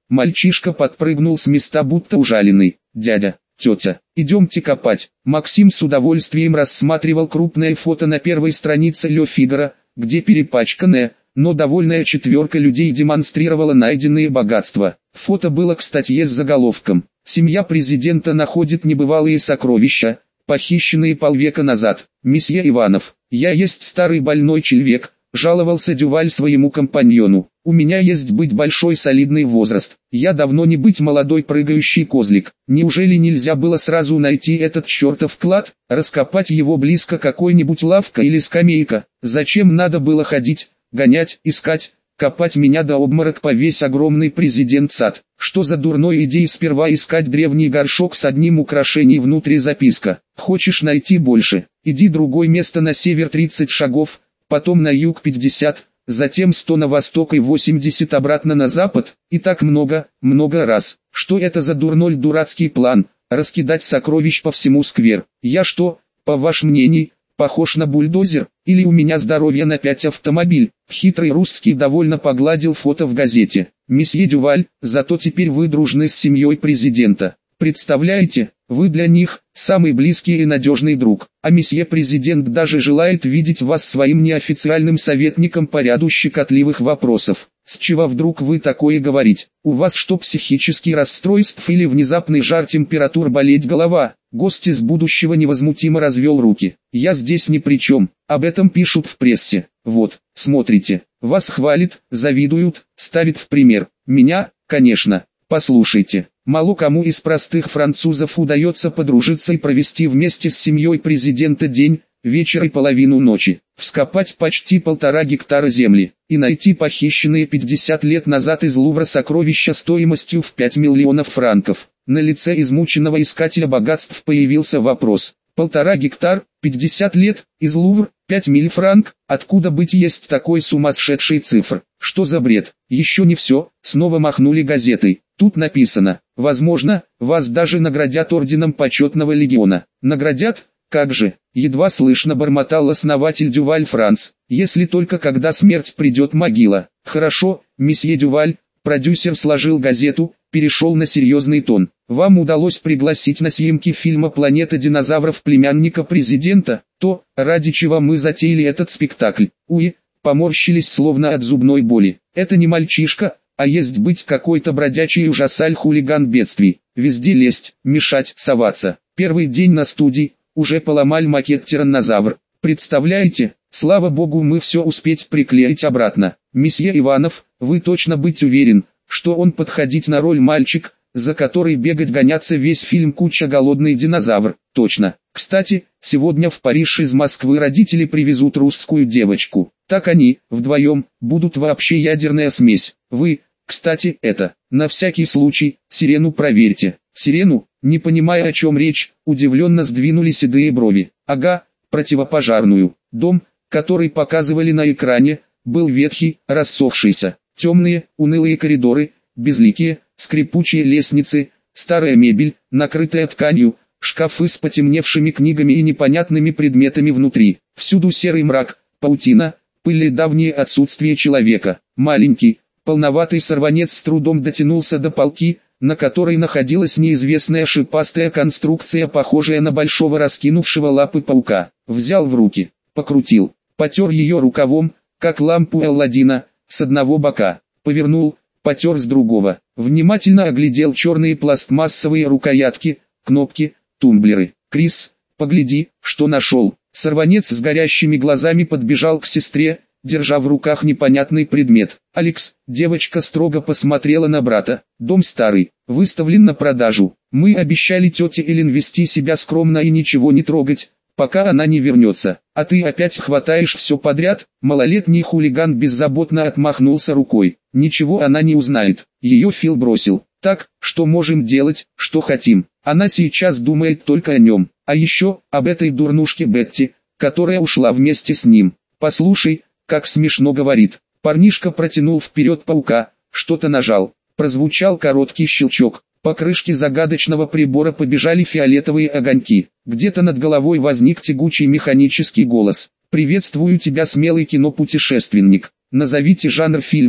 Мальчишка подпрыгнул с места будто ужаленный. «Дядя, тетя, идемте копать». Максим с удовольствием рассматривал крупное фото на первой странице Le Figaro, где перепачканная, но довольная четверка людей демонстрировала найденные богатства. Фото было к статье с заголовком «Семья президента находит небывалые сокровища, похищенные полвека назад». «Месье Иванов, я есть старый больной человек», — жаловался Дюваль своему компаньону. «У меня есть быть большой солидный возраст. Я давно не быть молодой прыгающий козлик. Неужели нельзя было сразу найти этот чертов клад, раскопать его близко какой-нибудь лавка или скамейка? Зачем надо было ходить, гонять, искать, копать меня до обморок по весь огромный президент-сад? Что за дурной идеей сперва искать древний горшок с одним украшением внутри записка? Хочешь найти больше? Иди другое место на север 30 шагов, потом на юг 50, затем 100 на восток и 80 обратно на запад, и так много раз. Что это за дурацкий план, раскидать сокровищ по всему сквер? Я что, по вашему мнению, похож на бульдозер, или у меня здоровье на 5 автомобиль?» Хитрый русский довольно погладил фото в газете. «Месье Дюваль, зато теперь вы дружны с семьей президента. Представляете, вы для них самый близкий и надежный друг, а месье президент даже желает видеть вас своим неофициальным советником по ряду щекотливых вопросов. С чего вдруг вы такое говорить? У вас что, психический расстройств или внезапный жар температур, болеть голова?» Гость из будущего невозмутимо развел руки. «Я здесь ни при чем, об этом пишут в прессе. Вот, смотрите, вас хвалят, завидуют, ставят в пример. Меня, конечно. Послушайте, мало кому из простых французов удается подружиться и провести вместе с семьей президента день, вечер и половину ночи, вскопать почти 1,5 гектара земли, и найти похищенные 50 лет назад из Лувра сокровища стоимостью в 5 миллионов франков». На лице измученного искателя богатств появился вопрос. 1,5 гектар, 50 лет, из Лувр, 5 миль франк, откуда быть есть такой сумасшедший цифр? Что за бред? Еще не все, снова махнули газетой. Тут написано, возможно, вас даже наградят орденом почетного легиона. Наградят? Как же? Едва слышно бормотал основатель Дюваль Франц. Если только когда смерть придет могила. Хорошо, месье Дюваль, продюсер сложил газету, перешел на серьезный тон. Вам удалось пригласить на съемки фильма «Планета динозавров» племянника президента, то, ради чего мы затеяли этот спектакль. Уи, поморщились словно от зубной боли. Это не мальчишка, а есть быть какой-то бродячий ужасаль-хулиган бедствий. Везде лезть, мешать, соваться. Первый день на студии, уже поломали макет тираннозавр. Представляете, слава богу, мы все успеть приклеить обратно. Месье Иванов, вы точно быть уверен, что он подходить на роль мальчик, за который бегать гоняться весь фильм куча голодный динозавр? Точно. Кстати, сегодня в Париж из Москвы родители привезут русскую девочку. Так они, вдвоем, будут вообще ядерная смесь. Вы, кстати, на всякий случай, сирену проверьте. Сирену, не понимая о чем речь, удивленно сдвинули седые брови. Ага, противопожарную. Дом, который показывали на экране, был ветхий, рассохшийся. Темные, унылые коридоры, безликие, скрипучие лестницы, старая мебель, накрытая тканью, шкафы с потемневшими книгами и непонятными предметами внутри. Всюду серый мрак, паутина, пыль и давнее отсутствие человека. Маленький, полноватый сорванец с трудом дотянулся до полки, на которой находилась неизвестная шипастая конструкция, похожая на большого раскинувшего лапы паука. Взял в руки, покрутил, потер ее рукавом, как лампу Алладина, с одного бока, повернул, потер с другого, внимательно оглядел черные пластмассовые рукоятки, кнопки, тумблеры. «Крис, погляди, что нашел». Сорванец с горящими глазами подбежал к сестре, держа в руках непонятный предмет. «Алекс», девочка строго посмотрела на брата, «дом старый, выставлен на продажу. Мы обещали тете Элен вести себя скромно и ничего не трогать, пока она не вернется. А ты опять хватаешь все подряд?» Малолетний хулиган беззаботно отмахнулся рукой. «Ничего она не узнает, ее Фил бросил. Так, что можем делать, что хотим. Она сейчас думает только о нем. А еще, об этой дурнушке Бетти, которая ушла вместе с ним. Послушай, как смешно говорит». Парнишка протянул вперед паука, что-то нажал. Прозвучал короткий щелчок. По крышке загадочного прибора побежали фиолетовые огоньки. Где-то над головой возник тягучий механический голос. «Приветствую тебя, смелый кинопутешественник. Назовите жанр фильма,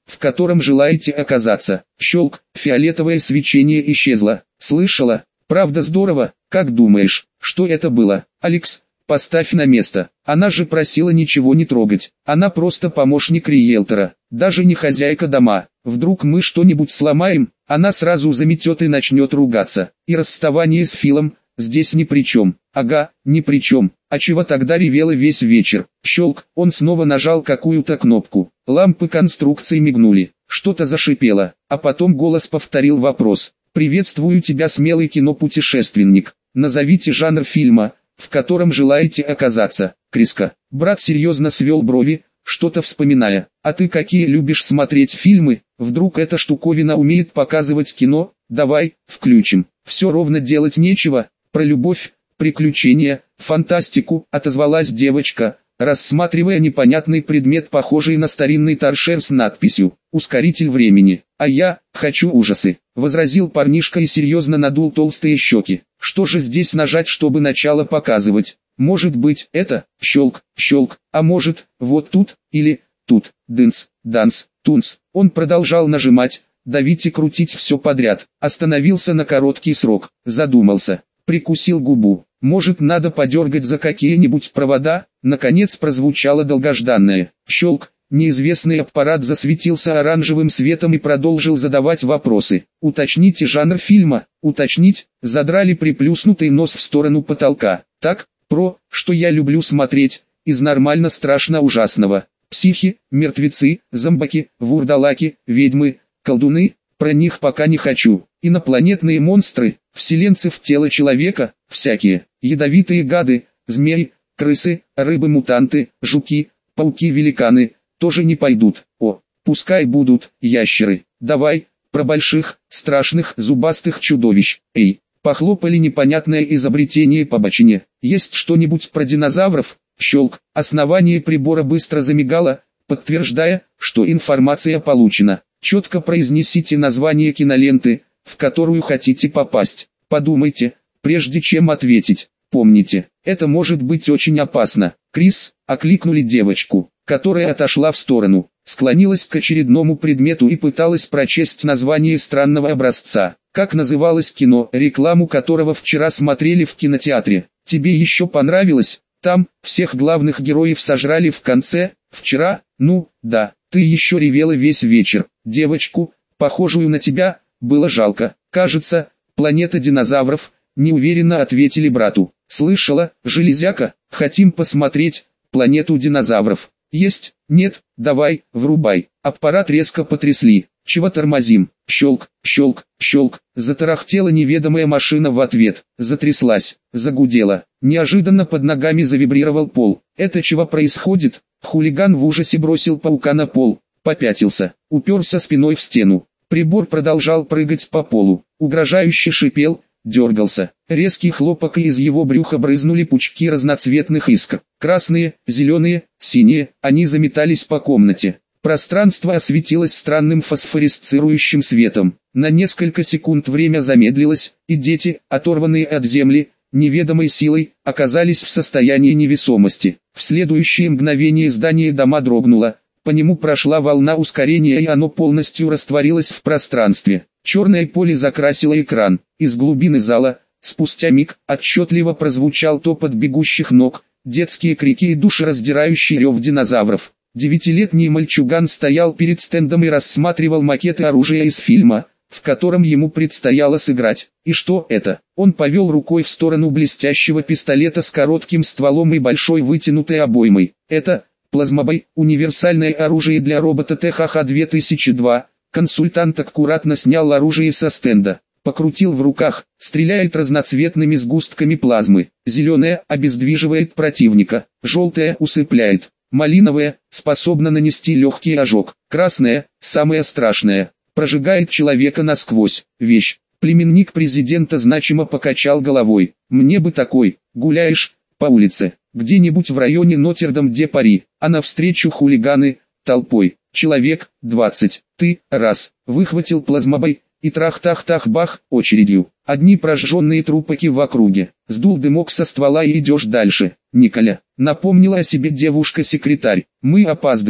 в котором желаете оказаться. Щелк, фиолетовое свечение исчезло. Слышала? Правда здорово, как думаешь, что это было? Алекс, поставь на место. Она же просила ничего не трогать. Она просто помощник риэлтора, даже не хозяйка дома. Вдруг мы что-нибудь сломаем, она сразу заметет и начнет ругаться. И расставание с Филом здесь ни при чем. Ага, ни при чем. А чего тогда ревела весь вечер? Щелк, он снова нажал какую-то кнопку. Лампы конструкции мигнули. Что-то зашипело, а потом голос повторил вопрос. «Приветствую тебя, смелый кинопутешественник. Назовите жанр фильма, в котором желаете оказаться». Криска. Брат серьезно свел брови, что-то вспоминая. «А ты какие любишь смотреть фильмы? Вдруг эта штуковина умеет показывать кино? Давай, включим». «Все ровно делать нечего, про любовь, приключения, фантастику», отозвалась девочка, рассматривая непонятный предмет, похожий на старинный торшер с надписью «Ускоритель времени». «А я хочу ужасы», — возразил парнишка и серьезно надул толстые щеки. «Что же здесь нажать, чтобы начало показывать? Может быть это, щелк, щелк, а может, вот тут, или тут, дынц, данс, тунц». Он продолжал нажимать, давить и крутить все подряд. Остановился на короткий срок, задумался, прикусил губу. Может, надо подергать за какие-нибудь провода? Наконец прозвучало долгожданное щелк. Неизвестный аппарат засветился оранжевым светом и продолжил задавать вопросы. «Уточните жанр фильма». «Уточнить», задрали приплюснутый нос в сторону потолка. «Так, что я люблю смотреть, из нормально страшно ужасного. Психи, мертвецы, зомбаки, вурдалаки, ведьмы, колдуны, про них пока не хочу. Инопланетные монстры, вселенцы в тело человека, всякие, ядовитые гады, змеи, крысы, рыбы-мутанты, жуки, пауки-великаны, тоже не пойдут. О, пускай будут ящеры. Давай, про больших, страшных, зубастых чудовищ. Эй, похлопали непонятное изобретение по бочине. Есть что-нибудь про динозавров? Щелк. Основание прибора быстро замигало, подтверждая, что информация получена. Четко произнесите название киноленты, в которую хотите попасть. Подумайте, прежде чем ответить. Помните, это может быть очень опасно. Крис, окликнули девочку, которая отошла в сторону, склонилась к очередному предмету и пыталась прочесть название странного образца. Как называлось кино, рекламу которого вчера смотрели в кинотеатре? Тебе еще понравилось? Там всех главных героев сожрали в конце. Вчера? Ну, да, ты еще ревела весь вечер. Девочку, похожую на тебя, было жалко. Кажется, планета динозавров, неуверенно ответили брату. Слышала, железяка, хотим посмотреть планету динозавров. Есть? Нет? Давай, врубай. Аппарат резко потрясли. Чего тормозим? Щелк, щелк, щелк. Затарахтела неведомая машина в ответ. Затряслась, загудела. Неожиданно под ногами завибрировал пол. Это чего происходит? Хулиган в ужасе бросил паука на пол. Попятился, уперся спиной в стену. Прибор продолжал прыгать по полу. Угрожающе шипел, дергался. Резкий хлопок, и из его брюха брызнули пучки разноцветных искр. Красные, зеленые, синие, они заметались по комнате. Пространство осветилось странным фосфоресцирующим светом. На несколько секунд время замедлилось, и дети, оторванные от земли, неведомой силой, оказались в состоянии невесомости. В следующее мгновение здание дома дрогнуло. По нему прошла волна ускорения, и оно полностью растворилось в пространстве. Черное поле закрасило экран. Из глубины зала, спустя миг, отчетливо прозвучал топот бегущих ног, детские крики и душераздирающий рев динозавров. 9-летний мальчуган стоял перед стендом и рассматривал макеты оружия из фильма, в котором ему предстояло сыграть. И что это? Он повел рукой в сторону блестящего пистолета с коротким стволом и большой вытянутой обоймой. Это плазмобой, универсальное оружие для робота ТХХ-2002. Консультант аккуратно снял оружие со стенда, покрутил в руках, стреляет разноцветными сгустками плазмы. Зеленая обездвиживает противника, желтая усыпляет, малиновая способна нанести легкий ожог, красная, самая страшная, прожигает человека насквозь. Вещь. Племенник президента значимо покачал головой. Мне бы такой. Гуляешь по улице, где-нибудь в районе Нотр-Дам-де-Пари, а навстречу хулиганы, толпой. Человек, 20. Ты, раз, выхватил плазмобой, и трах-тах-тах-бах, очередью. Одни прожженные трупаки в округе. Сдул дымок со ствола и идешь дальше. Николя, напомнила о себе девушка-секретарь. Мы опаздываем.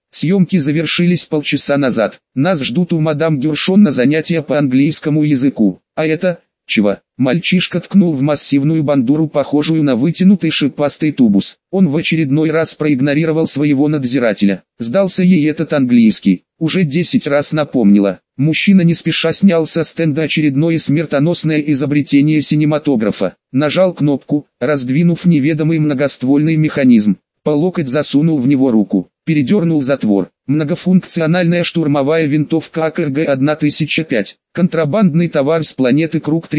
Съемки завершились полчаса назад. Нас ждут у мадам Гюршон на занятия по английскому языку. А это... чего? Мальчишка ткнул в массивную бандуру, похожую на вытянутый шипастый тубус. Он в очередной раз проигнорировал своего надзирателя. Сдался ей этот английский. Уже 10 раз напомнила. Мужчина не спеша снял со стенда очередное смертоносное изобретение синематографа. Нажал кнопку, раздвинув неведомый многоствольный механизм. По локоть засунул в него руку. Передернул затвор. Многофункциональная штурмовая винтовка АКРГ-1005. Контрабандный товар с планеты Круг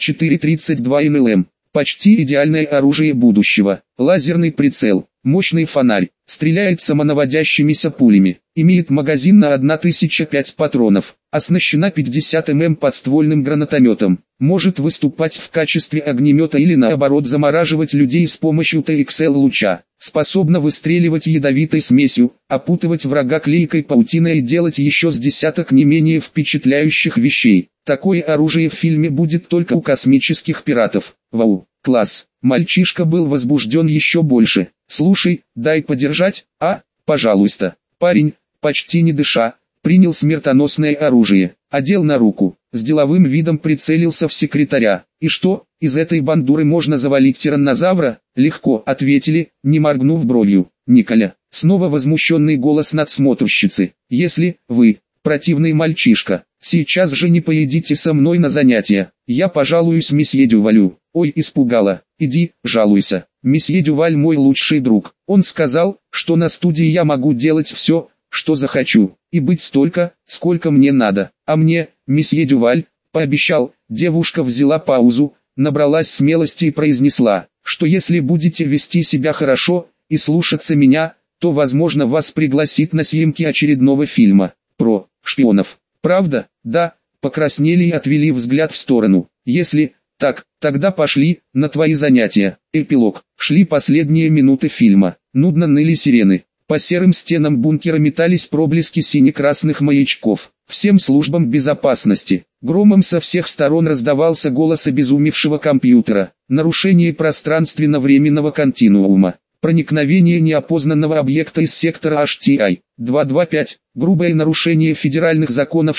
3432 НЛМ. Почти идеальное оружие будущего. Лазерный прицел. Мощный фонарь. Стреляет самонаводящимися пулями. Имеет магазин на 1005 патронов. Оснащена 50 мм подствольным гранатометом. Может выступать в качестве огнемета или наоборот замораживать людей с помощью TXL луча. Способна выстреливать ядовитой смесью, опутывать врага клейкой паутиной и делать еще с десяток не менее впечатляющих вещей. Такое оружие в фильме будет только у космических пиратов. Вау, класс. Мальчишка был возбужден еще больше. «Слушай, дай подержать, а? Пожалуйста». Парень, почти не дыша, принял смертоносное оружие, одел на руку, с деловым видом прицелился в секретаря. «И что, из этой бандуры можно завалить тираннозавра?» «Легко», — ответили, не моргнув бровью. «Николя». Снова возмущенный голос надсмотрщицы. «Если вы, противный мальчишка, сейчас же не поедите со мной на занятия, я пожалуюсь месье Дювалю». «Ой, испугала, иди, жалуйся. Месье Дюваль мой лучший друг. Он сказал, что на студии я могу делать все, что захочу, и быть столько, сколько мне надо. А мне, месье Дюваль, пообещал». Девушка взяла паузу, набралась смелости и произнесла, что если будете вести себя хорошо и слушаться меня, то возможно вас пригласит на съемки очередного фильма про шпионов. «Правда?» «Да», покраснели и отвели взгляд в сторону. «Если так, тогда пошли на твои занятия». Эпилог. Шли последние минуты фильма. Нудно ныли сирены. По серым стенам бункера метались проблески сине-красных маячков. Всем службам безопасности. Громом со всех сторон раздавался голос обезумевшего компьютера. Нарушение пространственно-временного континуума. Проникновение неопознанного объекта из сектора HTI. 225. Грубое нарушение федеральных законов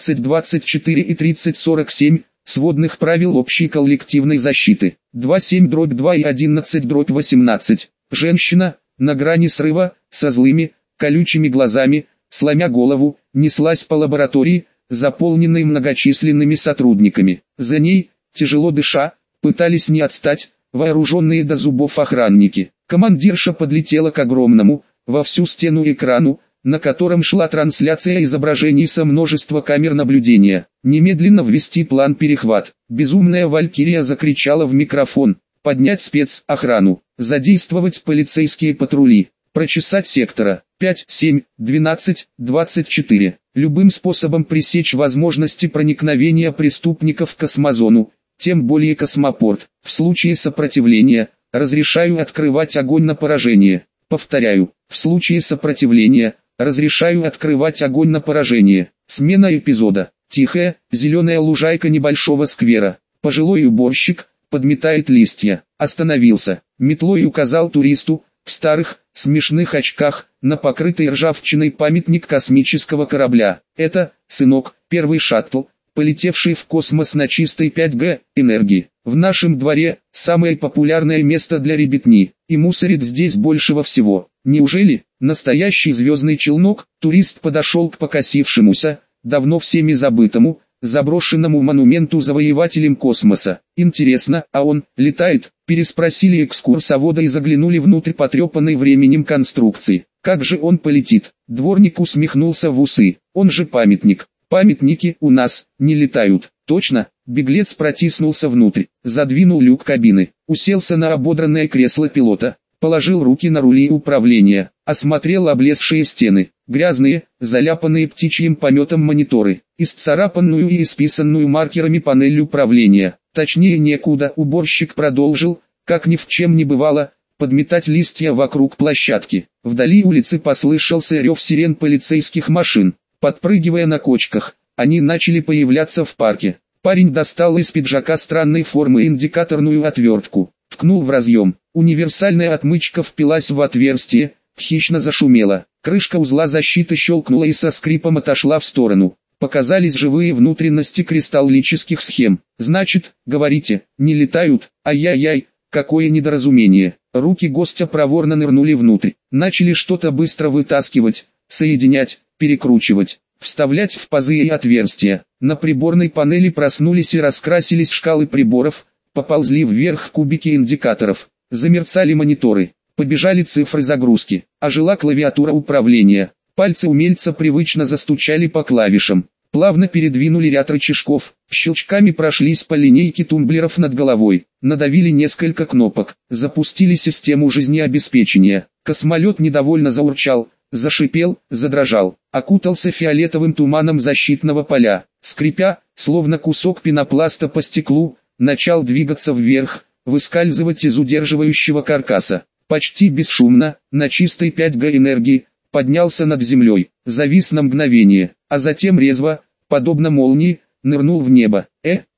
1624 и 3047. Сводных правил общей коллективной защиты. 27/2 и 11/18. Женщина, на грани срыва, со злыми, колючими глазами, сломя голову, неслась по лаборатории, заполненной многочисленными сотрудниками. За ней, тяжело дыша, пытались не отстать, вооруженные до зубов охранники. Командирша подлетела к огромному, во всю стену экрану, на котором шла трансляция изображений со множества камер наблюдения. «Немедленно ввести план перехват». Безумная Валькирия закричала в микрофон. «Поднять спецохрану. Задействовать полицейские патрули. Прочесать сектора 5, 7, 12, 24. Любым способом пресечь возможности проникновения преступников в космозону, тем более космопорт. В случае сопротивления, разрешаю открывать огонь на поражение». Повторяю, в случае сопротивления, разрешаю открывать огонь на поражение. Смена эпизода. Тихая, зеленая лужайка небольшого сквера. Пожилой уборщик подметает листья. Остановился. Метлой указал туристу, в старых, смешных очках, на покрытый ржавчиной памятник космического корабля. «Это, сынок, первый шаттл, полетевший в космос на чистой 5G энергии. В нашем дворе самое популярное место для ребятни, и мусорит здесь большего всего. Неужели?» Настоящий звездный челнок. Турист подошел к покосившемуся, давно всеми забытому, заброшенному монументу завоевателям космоса. «Интересно, а он летает?» — переспросили экскурсовода и заглянули внутрь потрепанной временем конструкции. «Как же он полетит?» Дворник усмехнулся в усы. «Он же памятник. Памятники у нас не летают». «Точно?» Беглец протиснулся внутрь, задвинул люк кабины, уселся на ободранное кресло пилота, положил руки на рули управления, осмотрел облезшие стены, грязные, заляпанные птичьим пометом мониторы, исцарапанную и исписанную маркерами панель управления. Точнее некуда. Уборщик продолжил, как ни в чем не бывало, подметать листья вокруг площадки. Вдали улицы послышался рев сирен полицейских машин. Подпрыгивая на кочках, они начали появляться в парке. Парень достал из пиджака странной формы индикаторную отвертку, ткнул в разъем. Универсальная отмычка впилась в отверстие, хищно зашумела. Крышка узла защиты щелкнула и со скрипом отошла в сторону. Показались живые внутренности кристаллических схем. «Значит, говорите, не летают? Ай-яй-яй, какое недоразумение!» Руки гостя проворно нырнули внутрь. Начали что-то быстро вытаскивать, соединять, перекручивать, вставлять в пазы и отверстия. На приборной панели проснулись и раскрасились шкалы приборов, поползли вверх кубики индикаторов, замерцали мониторы, побежали цифры загрузки, ожила клавиатура управления. Пальцы умельца привычно застучали по клавишам, плавно передвинули ряд рычажков, щелчками прошлись по линейке тумблеров над головой, надавили несколько кнопок, запустили систему жизнеобеспечения. Космолет недовольно заурчал, зашипел, задрожал, окутался фиолетовым туманом защитного поля, скрипя, словно кусок пенопласта по стеклу, начал двигаться вверх, выскальзывать из удерживающего каркаса. Почти бесшумно, на чистой 5G энергии, поднялся над землей, завис на мгновение, а затем резво, подобно молнии, нырнул в небо.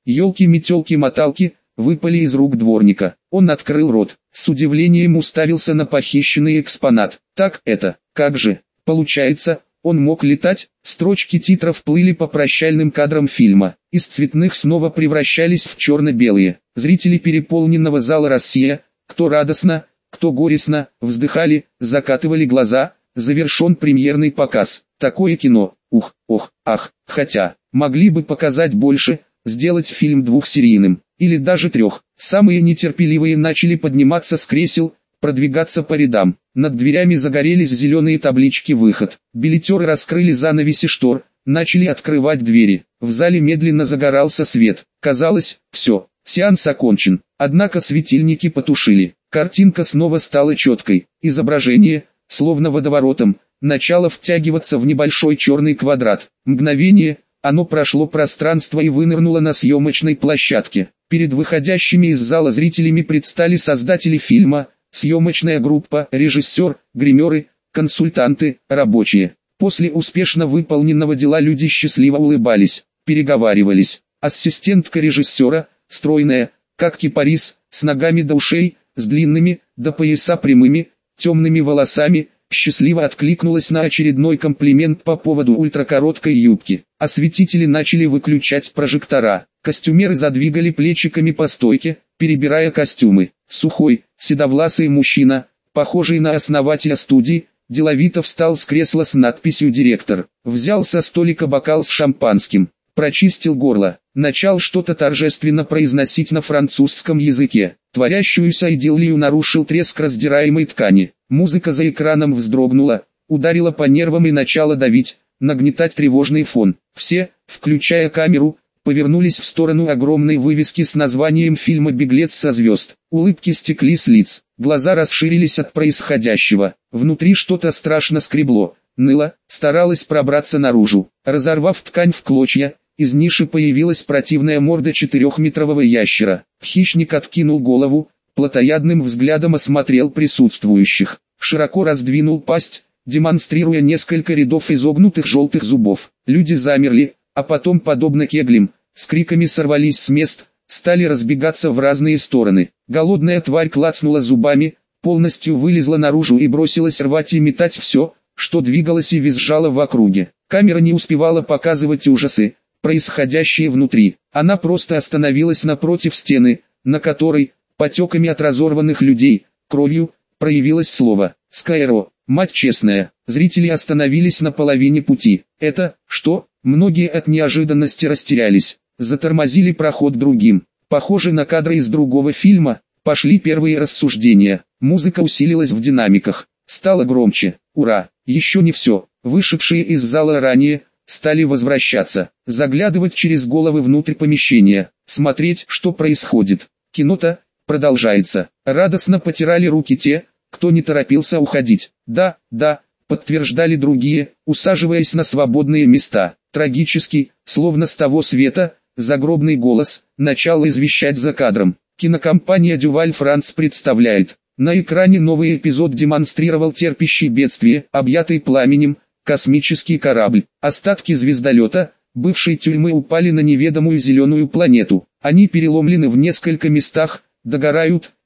Ёлки-метёлки-моталки, выпали из рук дворника. Он открыл рот, с удивлением уставился на похищенный экспонат. Так это, как же, получается, он мог летать? Строчки титров плыли по прощальным кадрам фильма, из цветных снова превращались в черно-белые. Зрители переполненного зала «Россия», кто радостно, кто горестно, вздыхали, закатывали глаза. Завершен премьерный показ. Такое кино, ух, ох, ах, хотя, могли бы показать больше, сделать фильм двухсерийным, или даже трех. Самые нетерпеливые начали подниматься с кресел, продвигаться по рядам. Над дверями загорелись зеленые таблички «Выход». Билетеры раскрыли занавеси штор, начали открывать двери. В зале медленно загорался свет. Казалось, все, сеанс окончен. Однако светильники потушили. Картинка снова стала четкой. Изображение, словно водоворотом, начало втягиваться в небольшой черный квадрат. Мгновение, оно прошло пространство и вынырнуло на съемочной площадке. Перед выходящими из зала зрителями предстали создатели фильма, съемочная группа, режиссер, гримеры, консультанты, рабочие. После успешно выполненного дела люди счастливо улыбались, переговаривались. Ассистентка режиссера, стройная, как кипарис, с ногами до ушей, с длинными, до пояса прямыми, темными волосами, счастливо откликнулась на очередной комплимент по поводу ультракороткой юбки. Осветители начали выключать прожектора. Костюмеры задвигали плечиками по стойке, перебирая костюмы. Сухой, седовласый мужчина, похожий на основателя студии, деловито встал с кресла с надписью «Директор». Взял со столика бокал с шампанским, прочистил горло, начал что-то торжественно произносить на французском языке. Творящуюся идиллию нарушил треск раздираемой ткани. Музыка за экраном вздрогнула, ударила по нервам и начала давить, нагнетать тревожный фон. Все, включая камеру, повернулись в сторону огромной вывески с названием фильма «Беглец со звезд». Улыбки стекли с лиц, глаза расширились от происходящего. Внутри что-то страшно скребло, ныло, старалось пробраться наружу. Разорвав ткань в клочья, из ниши появилась противная морда 4-метрового ящера. Хищник откинул голову, плотоядным взглядом осмотрел присутствующих. Широко раздвинул пасть, демонстрируя несколько рядов изогнутых желтых зубов. Люди замерли, а потом, подобно кеглям, с криками сорвались с мест, стали разбегаться в разные стороны. Голодная тварь клацнула зубами, полностью вылезла наружу и бросилась рвать и метать все, что двигалось и визжало в округе. Камера не успевала показывать ужасы, происходящие внутри. Она просто остановилась напротив стены, на которой, потеками от разорванных людей, кровью, проявилось слово «Скайро». Мать честная, зрители остановились на половине пути. Это, что? Многие от неожиданности растерялись, затормозили проход другим. Похоже на кадры из другого фильма, пошли первые рассуждения. Музыка усилилась в динамиках, стала громче. Ура, еще не все. Вышедшие из зала ранее, стали возвращаться, заглядывать через головы внутрь помещения, смотреть, что происходит. Кино-то продолжается. Радостно потирали руки те, кто не торопился уходить. Да, да, подтверждали другие, усаживаясь на свободные места. Трагический, словно с того света, загробный голос, начал извещать за кадром. Кинокомпания Дюваль Франц представляет. На экране новый эпизод демонстрировал терпящий бедствие, объятый пламенем, космический корабль. Остатки звездолета, бывшей тюрьмы, упали на неведомую зеленую планету. Они переломлены в несколько местах, догорают,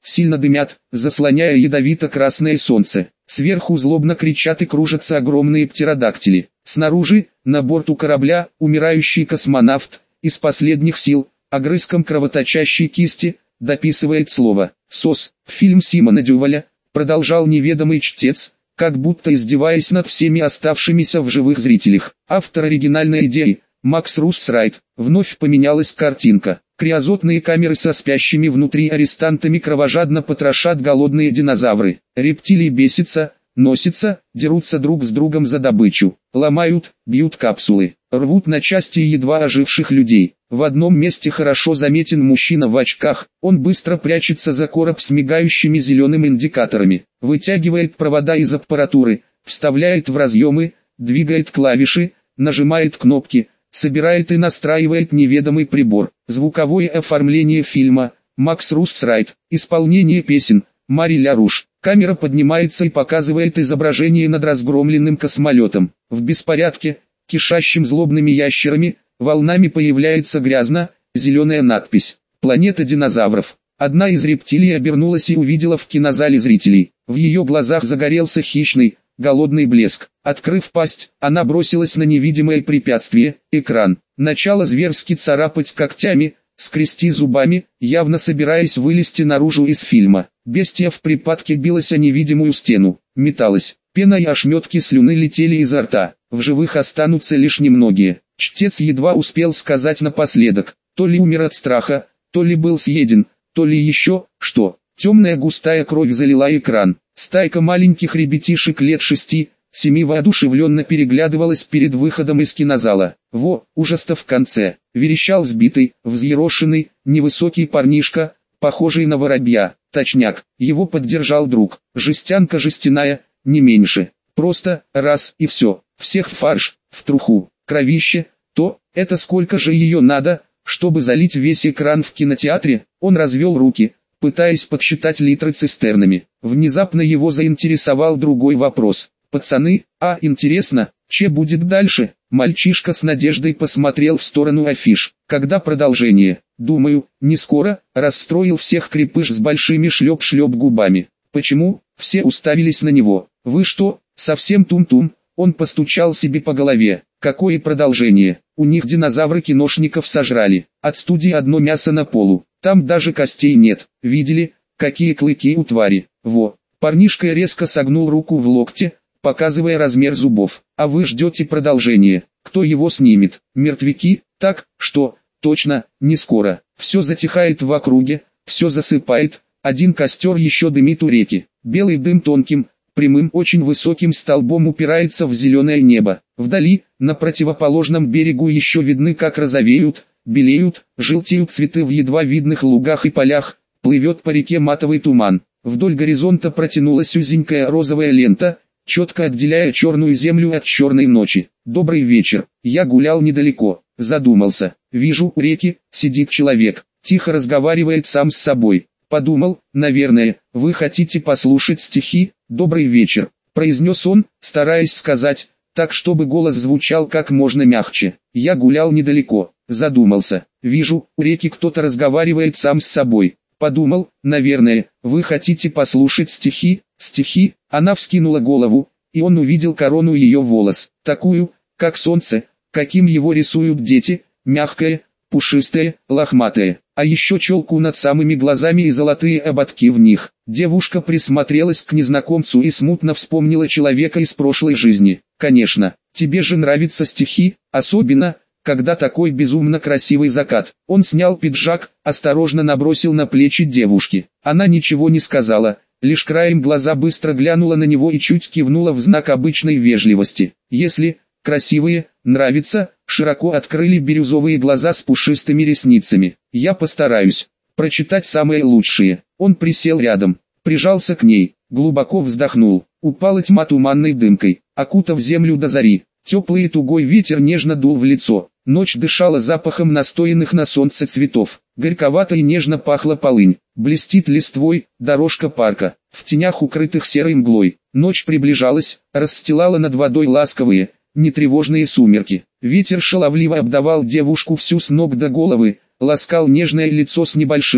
сильно дымят, заслоняя ядовито-красное солнце. Сверху злобно кричат и кружатся огромные птеродактили. Снаружи, на борту корабля, умирающий космонавт, из последних сил, огрызком кровоточащей кисти, дописывает слово «СОС». Фильм Симона Дюваля, продолжал неведомый чтец, как будто издеваясь над всеми оставшимися в живых зрителях. Автор оригинальной идеи, Макс Руссрайт. Вновь поменялась картинка. Криозотные камеры со спящими внутри арестантами кровожадно потрошат голодные динозавры. Рептилии бесятся, носятся, дерутся друг с другом за добычу. Ломают, бьют капсулы, рвут на части едва оживших людей. В одном месте хорошо заметен мужчина в очках. Он быстро прячется за короб с мигающими зелеными индикаторами. Вытягивает провода из аппаратуры, вставляет в разъемы, двигает клавиши, нажимает кнопки, собирает и настраивает неведомый прибор. Звуковое оформление фильма, Макс Руссрайт. Исполнение песен, Мари Ля Руш. Камера поднимается и показывает изображение над разгромленным космолетом. В беспорядке, кишащим злобными ящерами, волнами появляется грязно-зеленая надпись «Планета динозавров». Одна из рептилий обернулась и увидела в кинозале зрителей. В ее глазах загорелся хищный, голодный блеск. Открыв пасть, она бросилась на невидимое препятствие, экран. Начала зверски царапать когтями, скрести зубами, явно собираясь вылезти наружу из фильма. Бестия в припадке билась о невидимую стену, металась. Пена и ошметки слюны летели изо рта. В живых останутся лишь немногие. Чтец едва успел сказать напоследок, то ли умер от страха, то ли был съеден, то ли еще что. Темная густая кровь залила экран. Стайка маленьких ребятишек лет 6-7 воодушевленно переглядывалась перед выходом из кинозала. Во, ужас-то в конце! Верещал сбитый, взъерошенный, невысокий парнишка, похожий на воробья. Точняк, его поддержал друг. Жестянка жестяная, не меньше. Просто, раз и все. Всех в фарш, в труху. Кровище, это сколько же ее надо, чтобы залить весь экран в кинотеатре? Он развел руки, пытаясь подсчитать литры цистернами. Внезапно его заинтересовал другой вопрос. «Пацаны, интересно, че будет дальше?» Мальчишка с надеждой посмотрел в сторону афиш. «Когда продолжение?» «Думаю, не скоро», расстроил всех крепыш с большими шлеп-шлеп губами. «Почему?» Все уставились на него. «Вы что, совсем тум-тум?» Он постучал себе по голове. «Какое продолжение? У них динозавры киношников сожрали. От студии одно мясо на полу. Там даже костей нет. Видели, какие клыки у твари? Во!» Парнишка резко согнул руку в локте, показывая размер зубов. «А вы ждете продолжения? Кто его снимет? Мертвяки? Так, что, точно, не скоро. Все затихает в округе, все засыпает. Один костер еще дымит у реки. Белый дым тонким, прямым очень высоким столбом упирается в зеленое небо. Вдали, на противоположном берегу еще видны, как розовеют, белеют, желтеют цветы в едва видных лугах и полях, плывет по реке матовый туман. Вдоль горизонта протянулась узенькая розовая лента, четко отделяя черную землю от черной ночи. «Добрый вечер, я гулял недалеко, задумался. Вижу, у реки сидит человек, тихо разговаривает сам с собой. Подумал, наверное, вы хотите послушать стихи. Добрый вечер», произнес он, стараясь сказать, так чтобы голос звучал как можно мягче. «Я гулял недалеко, задумался. Вижу, у реки кто-то разговаривает сам с собой. Подумал, наверное, вы хотите послушать стихи. Стихи». Она вскинула голову, и он увидел корону ее волос, такую, как солнце, каким его рисуют дети, мягкое, пушистое, лохматое, а еще челку над самыми глазами и золотые ободки в них. Девушка присмотрелась к незнакомцу и смутно вспомнила человека из прошлой жизни. «Конечно, тебе же нравятся стихи, особенно, когда такой безумно красивый закат». Он снял пиджак, осторожно набросил на плечи девушки. Она ничего не сказала, лишь краем глаза быстро глянула на него и чуть кивнула в знак обычной вежливости. «Если красивые, нравится», широко открыли бирюзовые глаза с пушистыми ресницами. «Я постараюсь прочитать самые лучшие». Он присел рядом, прижался к ней, глубоко вздохнул. Упала тьма туманной дымкой, окутав землю до зари. Теплый и тугой ветер нежно дул в лицо. Ночь дышала запахом настоянных на солнце цветов. Горьковато и нежно пахла полынь. Блестит листвой дорожка парка, в тенях укрытых серой мглой. Ночь приближалась, расстилала над водой ласковые, нетревожные сумерки. Ветер шаловливо обдавал девушку всю с ног до головы, ласкал нежное лицо с небольшим,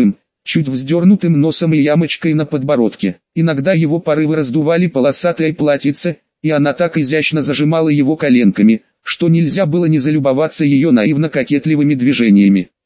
чуть вздернутым носом и ямочкой на подбородке. Иногда его порывы раздували полосатое платьице, и она так изящно зажимала его коленками, что нельзя было не залюбоваться ее наивно-кокетливыми движениями.